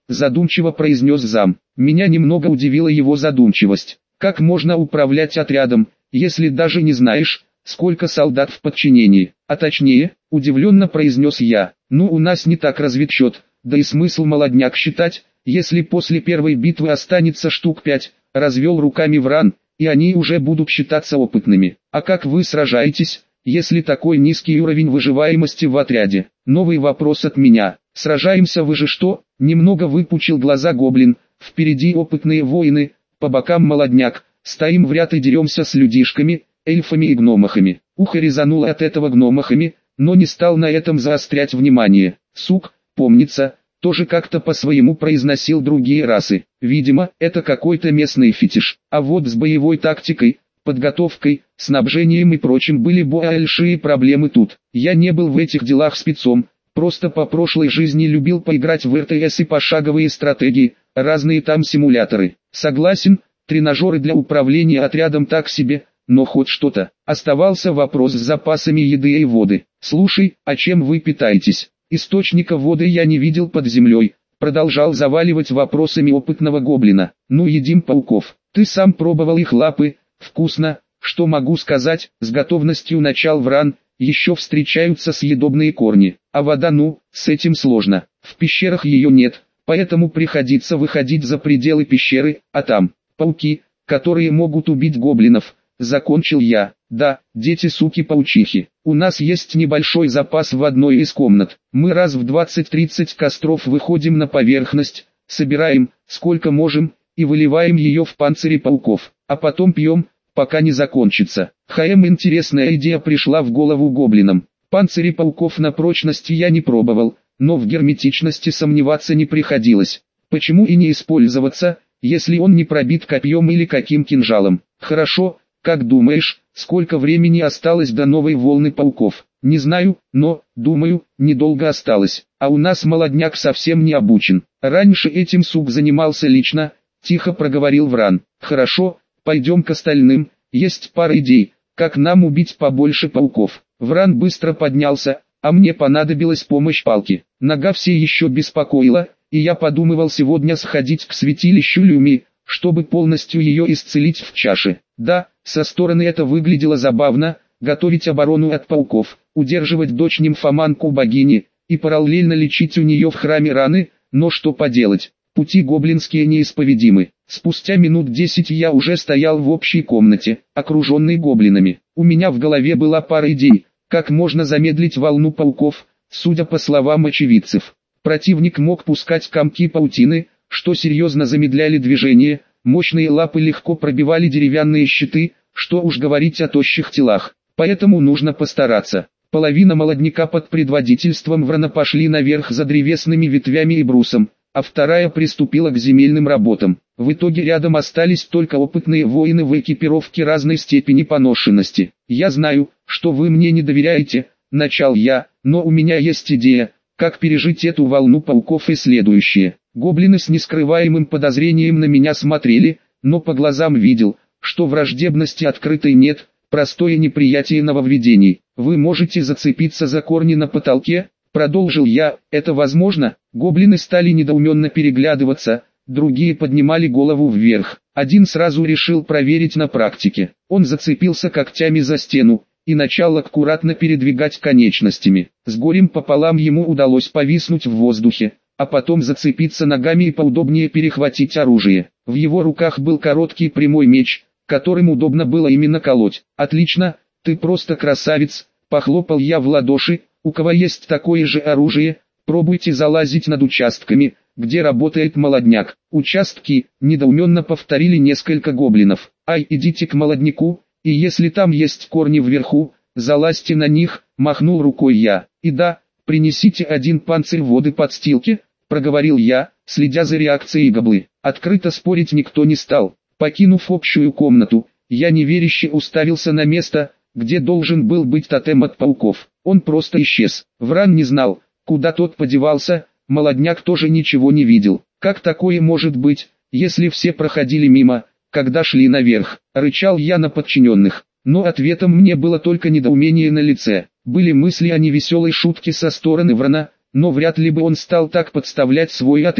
A: задумчиво произнес зам. Меня немного удивила его задумчивость. Как можно управлять отрядом, если даже не знаешь, сколько солдат в подчинении? А точнее, удивленно произнес я. Ну, у нас не так развит счет, да и смысл молодняк считать, если после первой битвы останется штук пять, развел руками Вран, и они уже будут считаться опытными. А как вы сражаетесь, если такой низкий уровень выживаемости в отряде? Новый вопрос от меня. Сражаемся вы же что? Немного выпучил глаза гоблин. Впереди опытные воины, по бокам молодняк, стоим в ряд и деремся с людишками, эльфами и гномахами. Ухо резануло от этого гномахами, но не стал на этом заострять внимание. Сук, помнится, тоже как-то по-своему произносил другие расы. Видимо, это какой-то местный фетиш. А вот с боевой тактикой, подготовкой, снабжением и прочим были большие проблемы тут. Я не был в этих делах спецом, просто по прошлой жизни любил поиграть в эр тэ эс и пошаговые стратегии, разные там симуляторы. Согласен, тренажеры для управления отрядом так себе, но хоть что-то. Оставался вопрос с запасами еды и воды. Слушай, а чем вы питаетесь? Источника воды я не видел под землей, продолжал заваливать вопросами опытного гоблина. Ну, едим пауков. Ты сам пробовал их лапы? Вкусно. Что могу сказать? С готовностью начал Вран. Еще встречаются съедобные корни. А вода, ну, с этим сложно. В пещерах ее нет, поэтому приходится выходить за пределы пещеры, а там пауки, которые могут убить гоблинов. Закончил я. Да, дети-суки-паучихи. У нас есть небольшой запас в одной из комнат. Мы раз в двадцать-тридцать костров выходим на поверхность, собираем, сколько можем, и выливаем ее в панцири пауков. А потом пьем, пока не закончится. Хаем, интересная идея пришла в голову гоблинам. Панцири пауков на прочность я не пробовал, но в герметичности сомневаться не приходилось. Почему и не использоваться, если он не пробит копьем или каким кинжалом? Хорошо. Как думаешь, сколько времени осталось до новой волны пауков? Не знаю, но, думаю, недолго осталось. А у нас молодняк совсем не обучен. Раньше этим сук занимался лично, тихо проговорил Вран. Хорошо, пойдем к остальным, есть пара идей, как нам убить побольше пауков. Вран быстро поднялся, а мне понадобилась помощь палки. Нога все еще беспокоила, и я подумывал сегодня сходить к святилищу Люми, чтобы полностью ее исцелить в чаше. Да, со стороны это выглядело забавно, готовить оборону от пауков, удерживать дочь нимфоманку богини, и параллельно лечить у нее в храме раны, но что поделать, пути гоблинские неисповедимы. Спустя минут десять я уже стоял в общей комнате, окруженный гоблинами. У меня в голове была пара идей, как можно замедлить волну пауков, судя по словам очевидцев. Противник мог пускать комки паутины, что серьезно замедляли движение, мощные лапы легко пробивали деревянные щиты, что уж говорить о тощих телах. Поэтому нужно постараться. Половина молодняка под предводительством Врана пошли наверх за древесными ветвями и брусом, а вторая приступила к земельным работам. В итоге рядом остались только опытные воины в экипировке разной степени поношенности. «Я знаю, что вы мне не доверяете», — начал я, «но у меня есть идея, как пережить эту волну пауков и следующее». Гоблины с нескрываемым подозрением на меня смотрели, но по глазам видел, что враждебности открытой нет, простое неприятие нововведений. «Вы можете зацепиться за корни на потолке?» — продолжил я. «Это возможно?» Гоблины стали недоуменно переглядываться, другие поднимали голову вверх. Один сразу решил проверить на практике. Он зацепился когтями за стену и начал аккуратно передвигать конечностями. С горем пополам ему удалось повиснуть в воздухе, а потом зацепиться ногами и поудобнее перехватить оружие. В его руках был короткий прямой меч, которым удобно было именно колоть. «Отлично, ты просто красавец», — похлопал я в ладоши. «У кого есть такое же оружие, пробуйте залазить над участками, где работает молодняк». «Участки», — недоуменно повторили несколько гоблинов. «Ай, идите к молодняку, и если там есть корни вверху, залазьте на них», — махнул рукой я. «И да, принесите один панцирь воды подстилки», — проговорил я, следя за реакцией гоблы. Открыто спорить никто не стал. Покинув общую комнату, я неверяще уставился на место, где должен был быть тотем от пауков. Он просто исчез. Вран не знал, куда тот подевался, молодняк тоже ничего не видел. Как такое может быть, если все проходили мимо, когда шли наверх? Рычал я на подчиненных. Но ответом мне было только недоумение на лице. Были мысли о невеселой шутке со стороны Врана, но вряд ли бы он стал так подставлять свой отряд.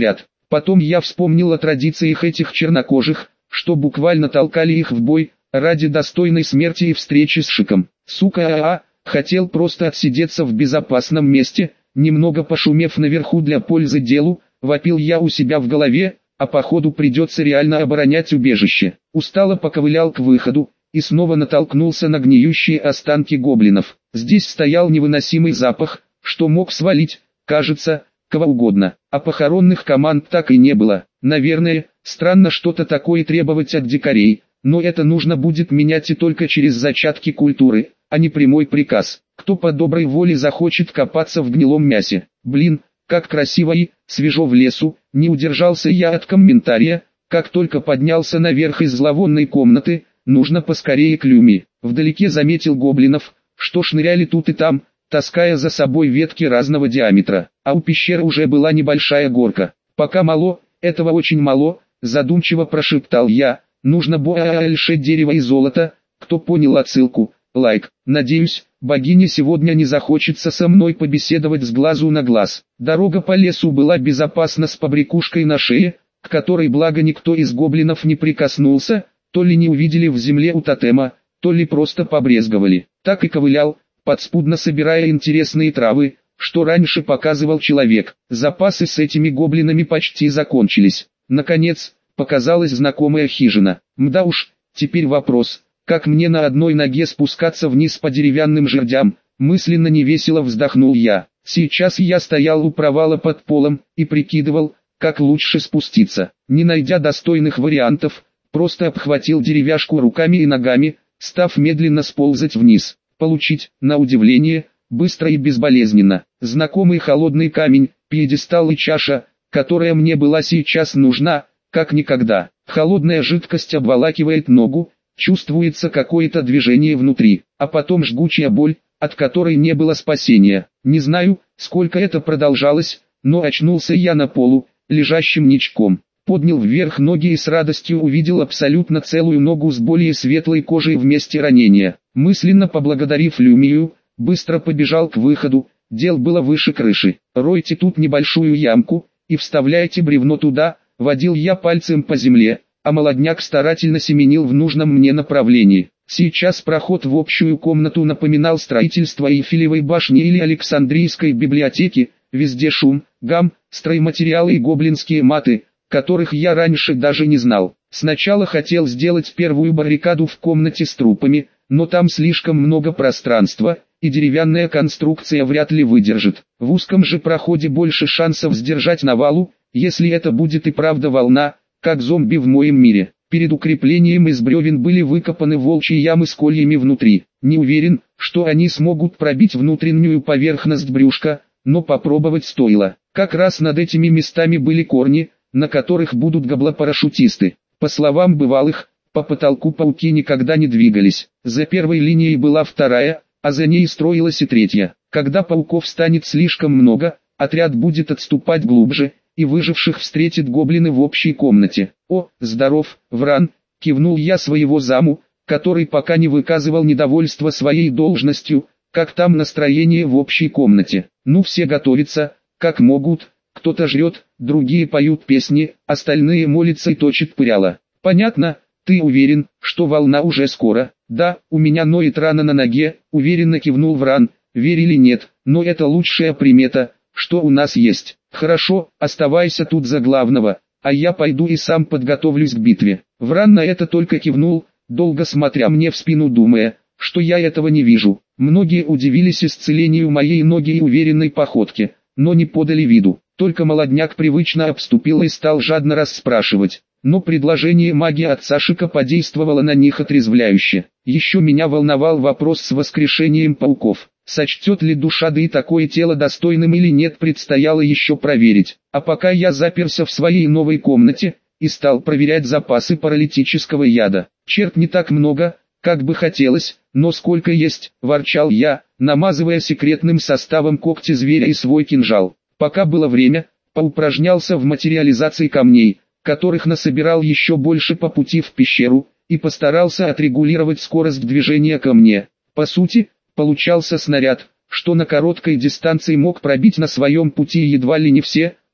A: Потом я вспомнил о традициях этих чернокожих, что буквально толкали их в бой, ради достойной смерти и встречи с Шиком. Сука, а-а, хотел просто отсидеться в безопасном месте, немного пошумев наверху для пользы делу, вопил я у себя в голове, а походу придется реально оборонять убежище. Устало поковылял к выходу, и снова натолкнулся на гниющие останки гоблинов. Здесь стоял невыносимый запах, что мог свалить, кажется, кого угодно, а похоронных команд так и не было. Наверное, странно что-то такое требовать от дикарей, но это нужно будет менять и только через зачатки культуры, а не прямой приказ. Кто по доброй воле захочет копаться в гнилом мясе? Блин, как красиво и свежо в лесу, не удержался я от комментария, как только поднялся наверх из зловонной комнаты, нужно поскорее к Люми. Вдалеке заметил гоблинов, что шныряли тут и там, таская за собой ветки разного диаметра, а у пещеры уже была небольшая горка. Пока мало, этого очень мало, задумчиво прошептал я, нужно больше дерева и золота, кто понял отсылку, лайк. Надеюсь, богине сегодня не захочется со мной побеседовать с глазу на глаз. Дорога по лесу была безопасна с побрякушкой на шее, к которой благо никто из гоблинов не прикоснулся, то ли не увидели в земле у тотема, то ли просто побрезговали. Так и ковылял, подспудно собирая интересные травы, что раньше показывал человек. Запасы с этими гоблинами почти закончились. Наконец, показалась знакомая хижина. Мда уж, теперь вопрос, как мне на одной ноге спускаться вниз по деревянным жердям, мысленно невесело вздохнул я. Сейчас я стоял у провала под полом и прикидывал, как лучше спуститься. Не найдя достойных вариантов, просто обхватил деревяшку руками и ногами, став медленно сползать вниз. Получить, на удивление, быстро и безболезненно. Знакомый холодный камень, пьедестал и чаша, которая мне была сейчас нужна, как никогда. Холодная жидкость обволакивает ногу, чувствуется какое-то движение внутри, а потом жгучая боль, от которой не было спасения. Не знаю, сколько это продолжалось, но очнулся я на полу, лежащим ничком. Поднял вверх ноги и с радостью увидел абсолютно целую ногу с более светлой кожей вместе ранения. Мысленно поблагодарив Люмию, быстро побежал к выходу, дел было выше крыши. Ройте тут небольшую ямку и вставляйте бревно туда, водил я пальцем по земле, а молодняк старательно семенил в нужном мне направлении. Сейчас проход в общую комнату напоминал строительство Эйфелевой башни или Александрийской библиотеки, везде шум, гам, стройматериалы и гоблинские маты, которых я раньше даже не знал. Сначала хотел сделать первую баррикаду в комнате с трупами, но там слишком много пространства, и деревянная конструкция вряд ли выдержит. В узком же проходе больше шансов сдержать навалу, если это будет и правда волна, как зомби в моем мире. Перед укреплением из бревен были выкопаны волчьи ямы с кольями внутри. Не уверен, что они смогут пробить внутреннюю поверхность брюшка, но попробовать стоило. Как раз над этими местами были корни, на которых будут гоблопарашютисты. По словам бывалых, по потолку пауки никогда не двигались. За первой линией была вторая, а за ней строилась и третья. Когда пауков станет слишком много, отряд будет отступать глубже, и выживших встретит гоблины в общей комнате. «О, здоров, Вран!» — кивнул я своего заму, который пока не выказывал недовольства своей должностью, как там настроение в общей комнате. Ну все готовятся, как могут, кто-то жрет, другие поют песни, остальные молятся и точат пыряла. «Понятно, ты уверен, что волна уже скоро?» «Да, у меня ноет рана на ноге», — уверенно кивнул Вран, «верь или нет, но это лучшая примета, что у нас есть. Хорошо, оставайся тут за главного, а я пойду и сам подготовлюсь к битве». Вран на это только кивнул, долго смотря мне в спину, думая, что я этого не вижу. Многие удивились исцелению моей ноги и уверенной походке, но не подали виду. Только молодняк привычно обступил и стал жадно расспрашивать. Но предложение магии отца Шика подействовало на них отрезвляюще. Еще меня волновал вопрос с воскрешением пауков. Сочтет ли душа да и такое тело достойным или нет, предстояло еще проверить. А пока я заперся в своей новой комнате и стал проверять запасы паралитического яда. Черт, не так много, как бы хотелось, но сколько есть, ворчал я, намазывая секретным составом когти зверя и свой кинжал. Пока было время, поупражнялся в материализации камней, которых насобирал еще больше по пути в пещеру, и постарался отрегулировать скорость движения ко мне. По сути, получался снаряд, что на короткой дистанции мог пробить на своем пути едва ли не все,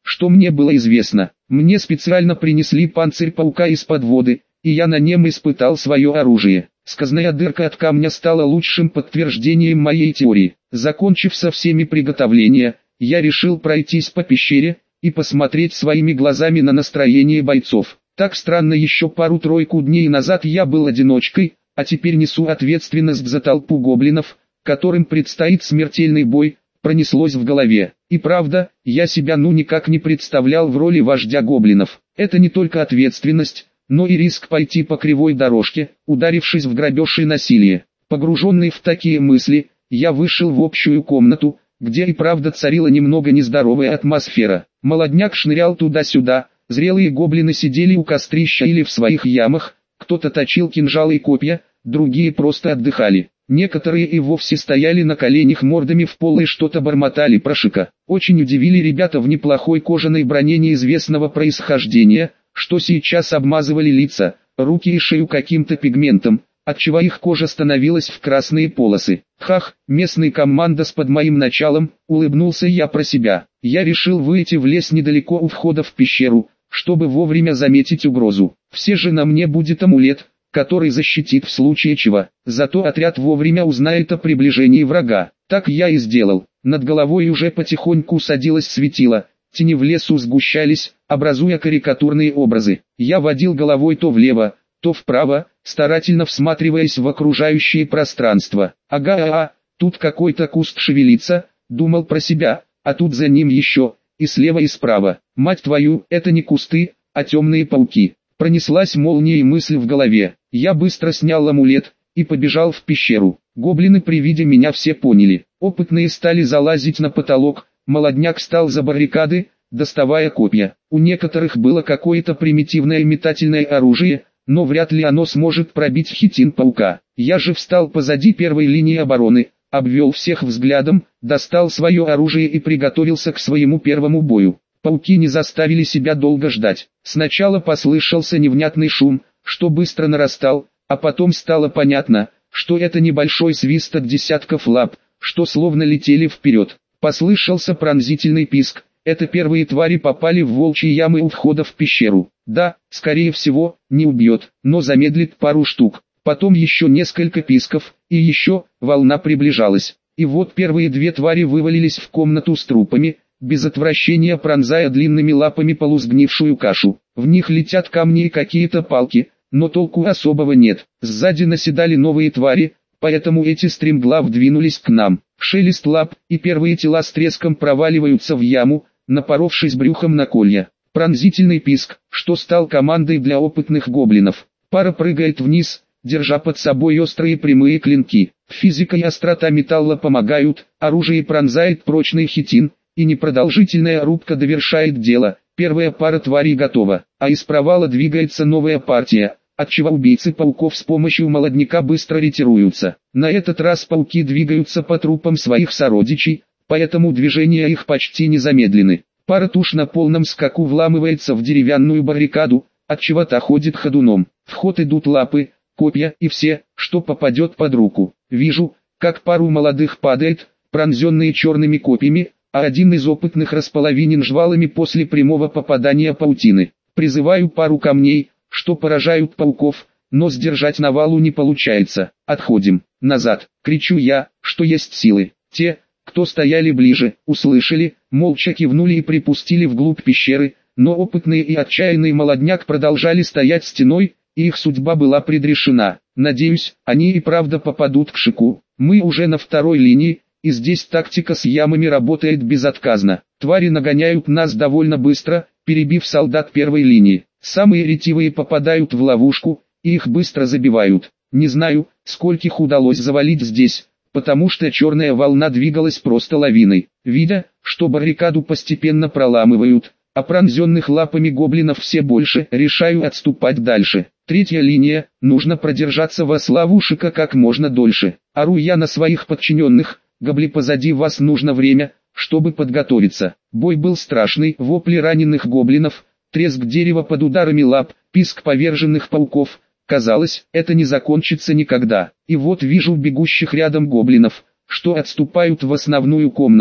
A: что мне было известно. Мне специально принесли панцирь паука из-под воды, и я на нем испытал свое оружие. Сквозная дырка от камня стала лучшим подтверждением моей теории. Закончив со всеми приготовлениями, я решил пройтись по пещере и посмотреть своими глазами на настроение бойцов. Так странно, еще пару-тройку дней назад я был одиночкой, а теперь несу ответственность за толпу гоблинов, которым предстоит смертельный бой, пронеслось в голове. И правда, я себя ну никак не представлял в роли вождя гоблинов. Это не только ответственность, но и риск пойти по кривой дорожке, ударившись в грабеж и насилие. Погруженный в такие мысли, я вышел в общую комнату, где и правда царила немного нездоровая атмосфера. Молодняк шнырял туда-сюда, зрелые гоблины сидели у кострища или в своих ямах, кто-то точил кинжалы и копья, другие просто отдыхали. Некоторые и вовсе стояли на коленях мордами в пол и что-то бормотали про Шика. Очень удивили ребята в неплохой кожаной броне неизвестного происхождения, что сейчас обмазывали лица, руки и шею каким-то пигментом, отчего их кожа становилась в красные полосы. Хах, местный командос под моим началом, улыбнулся я про себя. Я решил выйти в лес недалеко у входа в пещеру, чтобы вовремя заметить угрозу. Все же на мне будет амулет, который защитит в случае чего. Зато отряд вовремя узнает о приближении врага. Так я и сделал. Над головой уже потихоньку садилось светило, тени в лесу сгущались, образуя карикатурные образы. Я водил головой то влево, то вправо, старательно всматриваясь в окружающее пространство. Ага-ага, тут какой-то куст шевелится, думал про себя, а тут за ним еще, и слева и справа. Мать твою, это не кусты, а темные пауки. Пронеслась молния и мысль в голове. Я быстро снял амулет и побежал в пещеру. Гоблины при виде меня все поняли. Опытные стали залазить на потолок, молодняк стал за баррикады, доставая копья. У некоторых было какое-то примитивное метательное оружие, но вряд ли оно сможет пробить хитин паука. Я же встал позади первой линии обороны, обвел всех взглядом, достал свое оружие и приготовился к своему первому бою. Пауки не заставили себя долго ждать. Сначала послышался невнятный шум, что быстро нарастал, а потом стало понятно, что это небольшой свист от десятков лап, что словно летели вперед. Послышался пронзительный писк. Это первые твари попали в волчьи ямы у входа в пещеру. Да, скорее всего, не убьет, но замедлит пару штук. Потом еще несколько писков, и еще, волна приближалась. И вот первые две твари вывалились в комнату с трупами, без отвращения пронзая длинными лапами полусгнившую кашу. В них летят камни и какие-то палки, но толку особого нет. Сзади наседали новые твари, поэтому эти стремглав двинулись к нам. Шелест лап, и первые тела с треском проваливаются в яму, напоровшись брюхом на колья. Пронзительный писк, что стал командой для опытных гоблинов. Пара прыгает вниз, держа под собой острые прямые клинки. Физика и острота металла помогают, оружие пронзает прочный хитин, и непродолжительная рубка довершает дело. Первая пара тварей готова, а из провала двигается новая партия, отчего убийцы пауков с помощью молодняка быстро ретируются. На этот раз пауки двигаются по трупам своих сородичей, поэтому движения их почти не замедлены. Пара туш на полном скаку вламывается в деревянную баррикаду, отчего та ходит ходуном. В ход идут лапы, копья и все, что попадет под руку. Вижу, как пару молодых падает, пронзенные черными копьями, а один из опытных располовинен жвалами после прямого попадания паутины. Призываю пару камней, что поражают пауков, но сдержать навалу не получается. Отходим, назад, кричу я, что есть силы. Те, кто стояли ближе, услышали, молча кивнули и припустили вглубь пещеры, но опытный и отчаянный молодняк продолжали стоять стеной, и их судьба была предрешена. Надеюсь, они и правда попадут к Шику. Мы уже на второй линии, и здесь тактика с ямами работает безотказно. Твари нагоняют нас довольно быстро, перебив солдат первой линии. Самые ретивые попадают в ловушку, и их быстро забивают. Не знаю, скольких удалось завалить здесь, потому что черная волна двигалась просто лавиной. Видя, что баррикаду постепенно проламывают, а пронзенных лапами гоблинов все больше, решаю отступать дальше. Третья линия, нужно продержаться во славу Шика как можно дольше. Ору я на своих подчиненных, гобли позади вас, нужно время, чтобы подготовиться. Бой был страшный, вопли раненых гоблинов, треск дерева под ударами лап, писк поверженных пауков. Казалось, это не закончится никогда. И вот вижу бегущих рядом гоблинов, что отступают в основную комнату,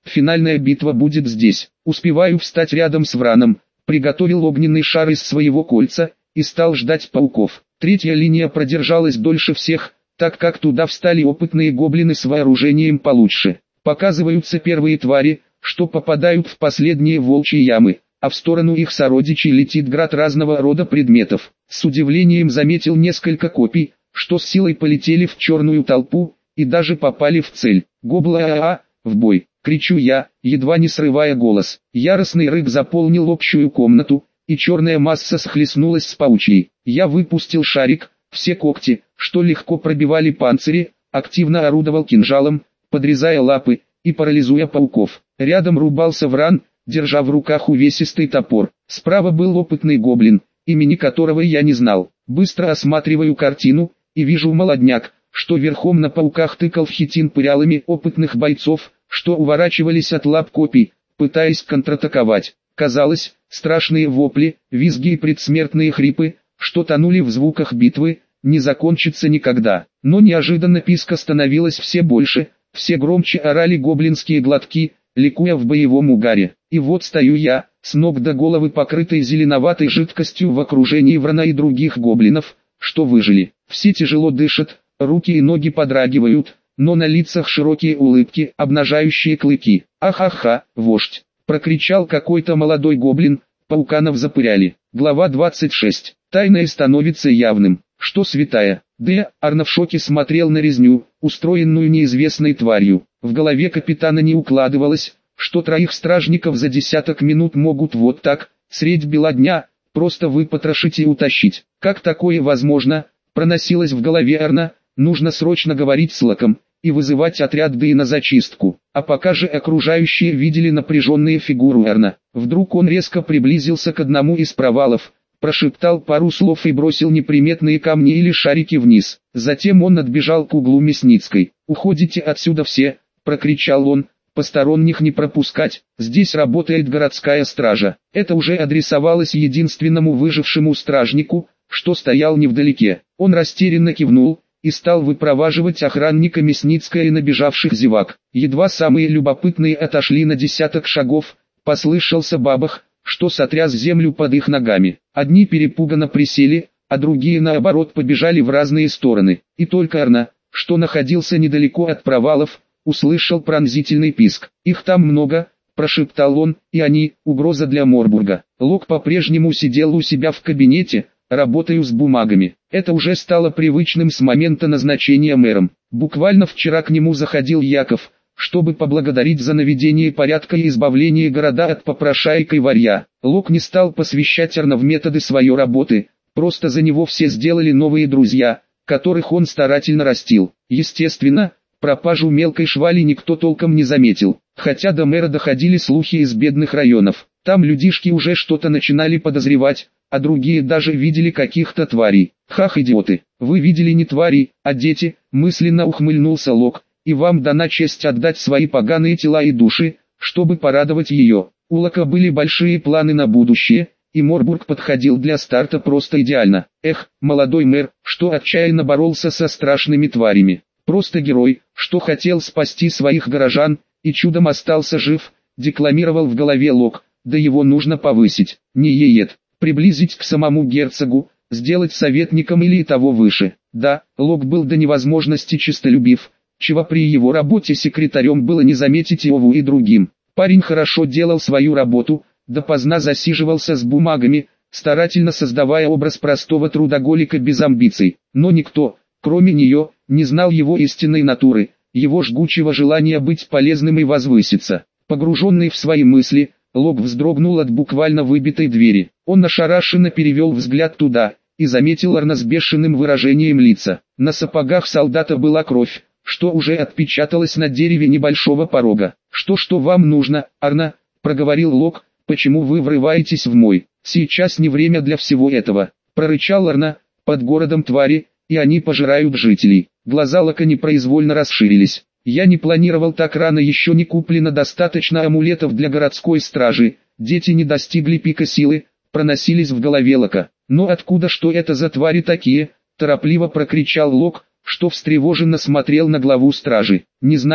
A: Финальная битва будет здесь. Успеваю встать рядом с Враном, приготовил огненный шар из своего кольца и стал ждать пауков. Третья линия продержалась дольше всех, так как туда встали опытные гоблины с вооружением получше. Показываются первые твари, что попадают в последние волчьи ямы, а в сторону их сородичей летит град разного рода предметов. С удивлением заметил несколько копий, что с силой полетели в черную толпу, и даже попали в цель. «Гобла-а-а, в бой!» — кричу я, едва не срывая голос. Яростный рык заполнил общую комнату, и черная масса схлестнулась с паучьей. Я выпустил шарик, все когти, что легко пробивали панцири, активно орудовал кинжалом, подрезая лапы и парализуя пауков. Рядом рубался Вран, держа в руках увесистый топор. Справа был опытный гоблин, имени которого я не знал. Быстро осматриваю картину, и вижу молодняк, что верхом на пауках тыкал в хитин пырялами опытных бойцов, что уворачивались от лап копий, пытаясь контратаковать. Казалось, страшные вопли, визги и предсмертные хрипы, что тонули в звуках битвы, не закончатся никогда. Но неожиданно писка становилось все больше, все громче орали гоблинские глотки, ликуя в боевом угаре. И вот стою я, с ног до головы покрытой зеленоватой жидкостью в окружении Врана и других гоблинов, что выжили. Все тяжело дышат, руки и ноги подрагивают, но на лицах широкие улыбки, обнажающие клыки. «Ах-ах-ха, вождь!» — прокричал какой-то молодой гоблин, пауканов запыряли. Глава двадцать шесть. Тайное становится явным. Что святая? Д. Арна в шоке смотрел на резню, устроенную неизвестной тварью. В голове капитана не укладывалось, что троих стражников за десяток минут могут вот так, средь бела дня, просто выпотрошить и утащить. Как такое возможно? Проносилось в голове Арна. Нужно срочно говорить с Локом и вызывать отряд Д на зачистку. А пока же окружающие видели напряженные фигуру Арна. Вдруг он резко приблизился к одному из провалов, прошептал пару слов и бросил неприметные камни или шарики вниз. Затем он отбежал к углу Мясницкой. «Уходите отсюда все!» — прокричал он. «Посторонних не пропускать, здесь работает городская стража». Это уже адресовалось единственному выжившему стражнику, что стоял невдалеке. Он растерянно кивнул и стал выпроваживать охранника Мясницкой и набежавших зевак. Едва самые любопытные отошли на десяток шагов, послышался бабах, что сотряс землю под их ногами. Одни перепуганно присели, а другие наоборот побежали в разные стороны. И только Арна, что находился недалеко от провалов, услышал пронзительный писк. «Их там много», — прошептал он, — «и они — угроза для Морбурга». Лок по-прежнему сидел у себя в кабинете, работаю с бумагами. Это уже стало привычным с момента назначения мэром. Буквально вчера к нему заходил Яков, чтобы поблагодарить за наведение порядка и избавление города от попрошаек и варья. Лок не стал посвящать Арна в методы своей работы, просто за него все сделали новые друзья, которых он старательно растил. Естественно, пропажу мелкой швали никто толком не заметил, хотя до мэра доходили слухи из бедных районов. Там людишки уже что-то начинали подозревать, а другие даже видели каких-то тварей. «Хах, идиоты, вы видели не твари, а дети», — мысленно ухмыльнулся Лок, «и вам дана честь отдать свои поганые тела и души, чтобы порадовать ее». У Лока были большие планы на будущее, и Морбург подходил для старта просто идеально. Эх, молодой мэр, что отчаянно боролся со страшными тварями. Просто герой, что хотел спасти своих горожан, и чудом остался жив, декламировал в голове Лок. Да его нужно повысить, не еет, приблизить к самому герцогу, сделать советником или и того выше. Да, Лок был до невозможности честолюбив, чего при его работе секретарем было не заметить Иову и другим. Парень хорошо делал свою работу, допоздна засиживался с бумагами, старательно создавая образ простого трудоголика без амбиций. Но никто, кроме нее, не знал его истинной натуры, его жгучего желания быть полезным и возвыситься. Погруженный в свои мысли, Лок вздрогнул от буквально выбитой двери. Он ошарашенно перевел взгляд туда и заметил Арна с бешеным выражением лица. На сапогах солдата была кровь, что уже отпечаталось на дереве небольшого порога. «Что-что вам нужно, Арна?» — проговорил Лок. «Почему вы врываетесь в мой? Сейчас не время для всего этого», — прорычал Арна. «Под городом твари, и они пожирают жителей». Глаза Лока непроизвольно расширились. «Я не планировал так рано, еще не куплено достаточно амулетов для городской стражи, дети не достигли пика силы», проносились в голове Лока. «Но откуда, что это за твари такие?» — торопливо прокричал Лок, что встревоженно смотрел на главу стражи. «Не знаю»,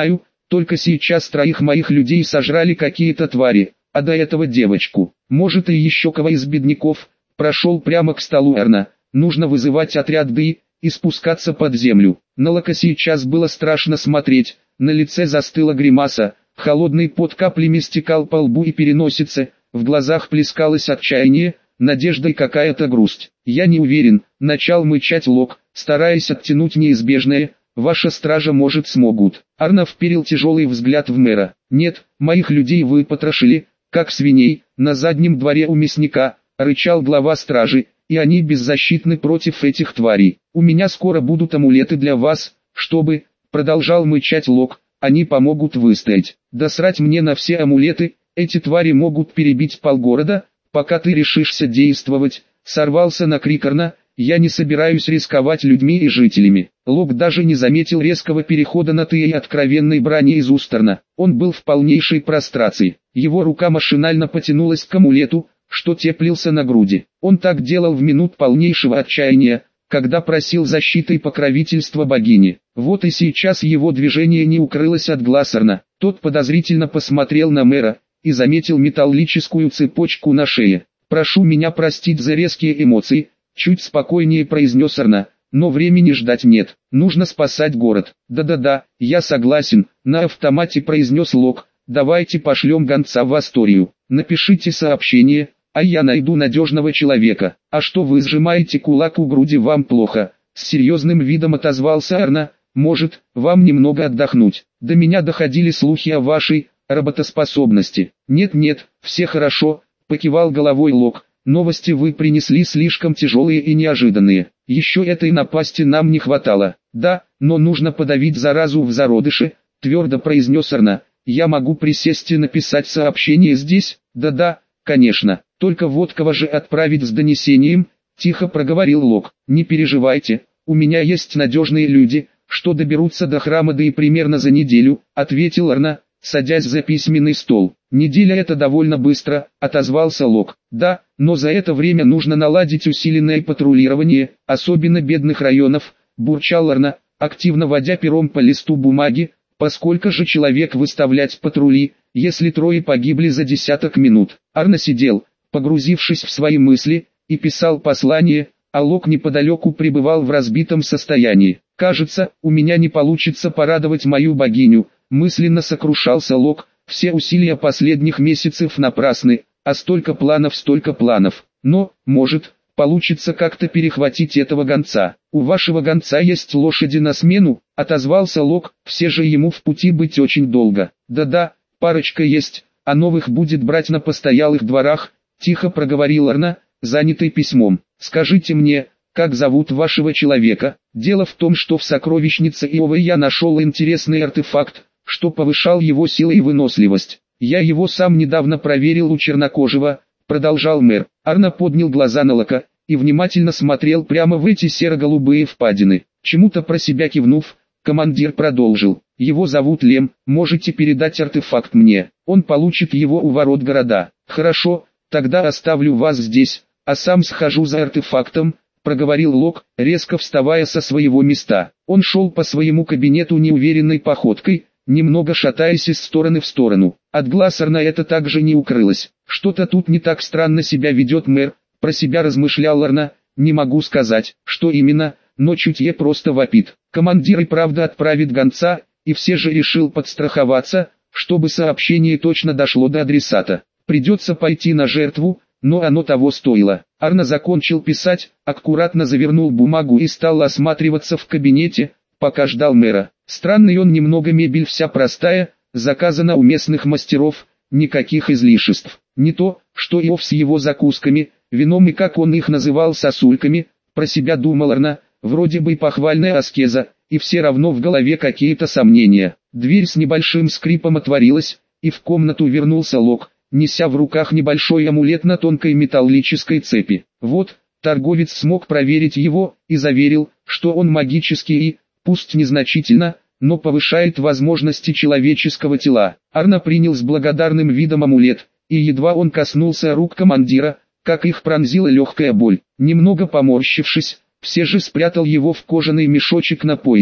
A: Только сейчас троих моих людей сожрали какие-то твари, а до этого девочку. Может и еще кого из бедняков. Прошел прямо к столу Эрна. Нужно вызывать отряд Ды и спускаться под землю. На Лока сейчас было страшно смотреть. На лице застыла гримаса. Холодный пот каплями стекал по лбу и переносице. В глазах плескалось отчаяние, надежда и какая-то грусть. «Я не уверен», — начал мычать Лок, стараясь оттянуть неизбежное. «Ваша стража может смогут». Арна вперил тяжелый взгляд в мэра. «Нет, моих людей вы потрошили, как свиней, на заднем дворе у мясника», — рычал глава стражи, «и они беззащитны против этих тварей. У меня скоро будут амулеты для вас, чтобы...» — продолжал мычать Лок, «они помогут выстоять. Да срать мне на все амулеты, эти твари могут перебить полгорода, пока ты решишься действовать», — сорвался на крик Арна. «Я не собираюсь рисковать людьми и жителями». Лок даже не заметил резкого перехода на «ты» и откровенной брани из уст Арна. Он был в полнейшей прострации. Его рука машинально потянулась к амулету, что теплился на груди. Он так делал в минут полнейшего отчаяния, когда просил защиты и покровительства богини. Вот и сейчас его движение не укрылось от глаз Арна. Тот подозрительно посмотрел на мэра и заметил металлическую цепочку на шее. «Прошу меня простить за резкие эмоции», — чуть спокойнее произнес Арна, «но времени ждать нет, нужно спасать город». «Да-да-да, я согласен», — на автомате произнес Лок, «давайте пошлем гонца в Асторию, напишите сообщение, а я найду надежного человека». «А что вы сжимаете кулак у груди, вам плохо?» — с серьезным видом отозвался Арна. «Может, вам немного отдохнуть? До меня доходили слухи о вашей работоспособности». «Нет-нет, все хорошо», — покивал головой Лок. «Новости вы принесли слишком тяжелые и неожиданные. Еще этой напасти нам не хватало». «Да, но нужно подавить заразу в зародыше», — твердо произнес Арна. «Я могу присесть и написать сообщение здесь?» «Да-да, конечно, только вот кого же отправить с донесением?» — тихо проговорил Лок. «Не переживайте, у меня есть надежные люди, что доберутся до храма да и примерно за неделю», — ответил Арна, садясь за письменный стол. «Неделя — это довольно быстро», — отозвался Лок. «Да, но за это время нужно наладить усиленное патрулирование, особенно бедных районов», — бурчал Арна, активно водя пером по листу бумаги. «Поскольку же человек выставлять патрули, если трое погибли за десяток минут?» Арна сидел, погрузившись в свои мысли, и писал послание, а Лок неподалеку пребывал в разбитом состоянии. «Кажется, у меня не получится порадовать мою богиню», — мысленно сокрушался Лок. «Все усилия последних месяцев напрасны, а столько планов, столько планов. Но, может, получится как-то перехватить этого гонца». «У вашего гонца есть лошади на смену?» — отозвался Лок. «Все же ему в пути быть очень долго». «Да-да, парочка есть, а новых будет брать на постоялых дворах», — тихо проговорил Арна, занятый письмом. «Скажите мне, как зовут вашего человека?» «Дело в том, что в сокровищнице Иовы я нашел интересный артефакт, что повышал его силу и выносливость. Я его сам недавно проверил у чернокожего», — продолжал мэр. Арна поднял глаза на Лока и внимательно смотрел прямо в эти серо-голубые впадины. Чему-то про себя кивнув, командир продолжил. «Его зовут Лем, можете передать артефакт мне, он получит его у ворот города». «Хорошо, тогда оставлю вас здесь, а сам схожу за артефактом», — проговорил Лок, резко вставая со своего места. Он шел по своему кабинету неуверенной походкой, немного шатаясь из стороны в сторону. От глаз Арна это также не укрылось. «Что-то тут не так странно себя ведет мэр», — про себя размышлял Арна. «Не могу сказать, что именно, но чутье просто вопит. Командир и правда отправит гонца, и все же решил подстраховаться, чтобы сообщение точно дошло до адресата. Придется пойти на жертву, но оно того стоило». Арна закончил писать, аккуратно завернул бумагу и стал осматриваться в кабинете, пока ждал мэра. Странный он немного, мебель вся простая, заказана у местных мастеров, никаких излишеств. Не то, что Иов с его закусками, вином и, как он их называл, сосульками. Про себя думал Арна, вроде бы и похвальная аскеза, и все равно в голове какие-то сомнения. Дверь с небольшим скрипом отворилась, и в комнату вернулся Лок, неся в руках небольшой амулет на тонкой металлической цепи. Вот, торговец смог проверить его, и заверил, что он магический и, пусть незначительно, но повышает возможности человеческого тела. Арна принял с благодарным видом амулет, и едва он коснулся рук командира, как их пронзила легкая боль. Немного поморщившись, все же спрятал его в кожаный мешочек на поясе.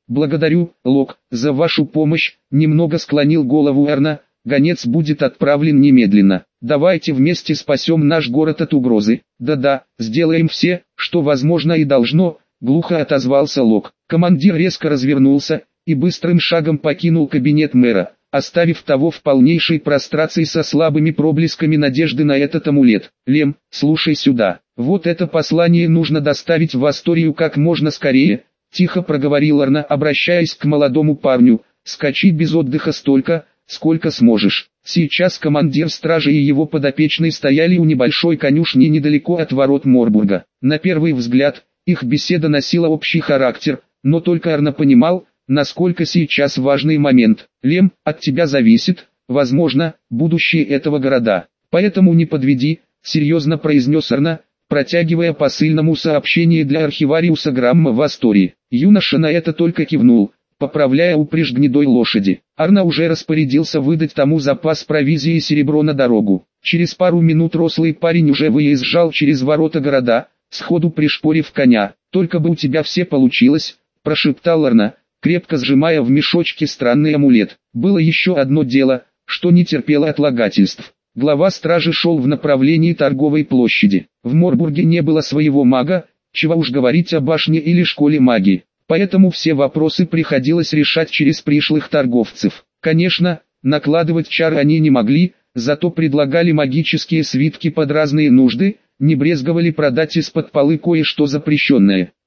A: «Благодарю, Лок, за вашу помощь», — немного склонил голову Эрна. «Гонец будет отправлен немедленно. Давайте вместе спасем наш город от угрозы». «Да-да, сделаем все, что возможно и должно», — глухо отозвался Лок. Командир резко развернулся и быстрым шагом покинул кабинет мэра, оставив того в полнейшей прострации со слабыми проблесками надежды на этот амулет. «Лем, слушай сюда. Вот это послание нужно доставить в Асторию как можно скорее», — тихо проговорил Арна, обращаясь к молодому парню. «Скачи без отдыха столько, сколько сможешь». Сейчас командир стражи и его подопечные стояли у небольшой конюшни недалеко от ворот Морбурга. На первый взгляд, их беседа носила общий характер, но только Арна понимал, насколько сейчас важный момент. «Лем, от тебя зависит, возможно, будущее этого города. Поэтому не подведи», — серьезно произнес Арна, протягивая посыльному сообщение для архивариуса грамма в Астории. Юноша на это только кивнул, поправляя упряжь гнедой лошади. Арна уже распорядился выдать тому запас провизии и серебро на дорогу. Через пару минут рослый парень уже выезжал через ворота города, сходу пришпорив коня. «Только бы у тебя все получилось», — прошептал Арна, крепко сжимая в мешочке странный амулет. Было еще одно дело, что не терпело отлагательств. Глава стражи шел в направлении торговой площади. В Морбурге не было своего мага, чего уж говорить о башне или школе магии. Поэтому все вопросы приходилось решать через пришлых торговцев. Конечно, накладывать чары они не могли, зато предлагали магические свитки под разные нужды, не брезговали продать из-под полы кое-что запрещенное.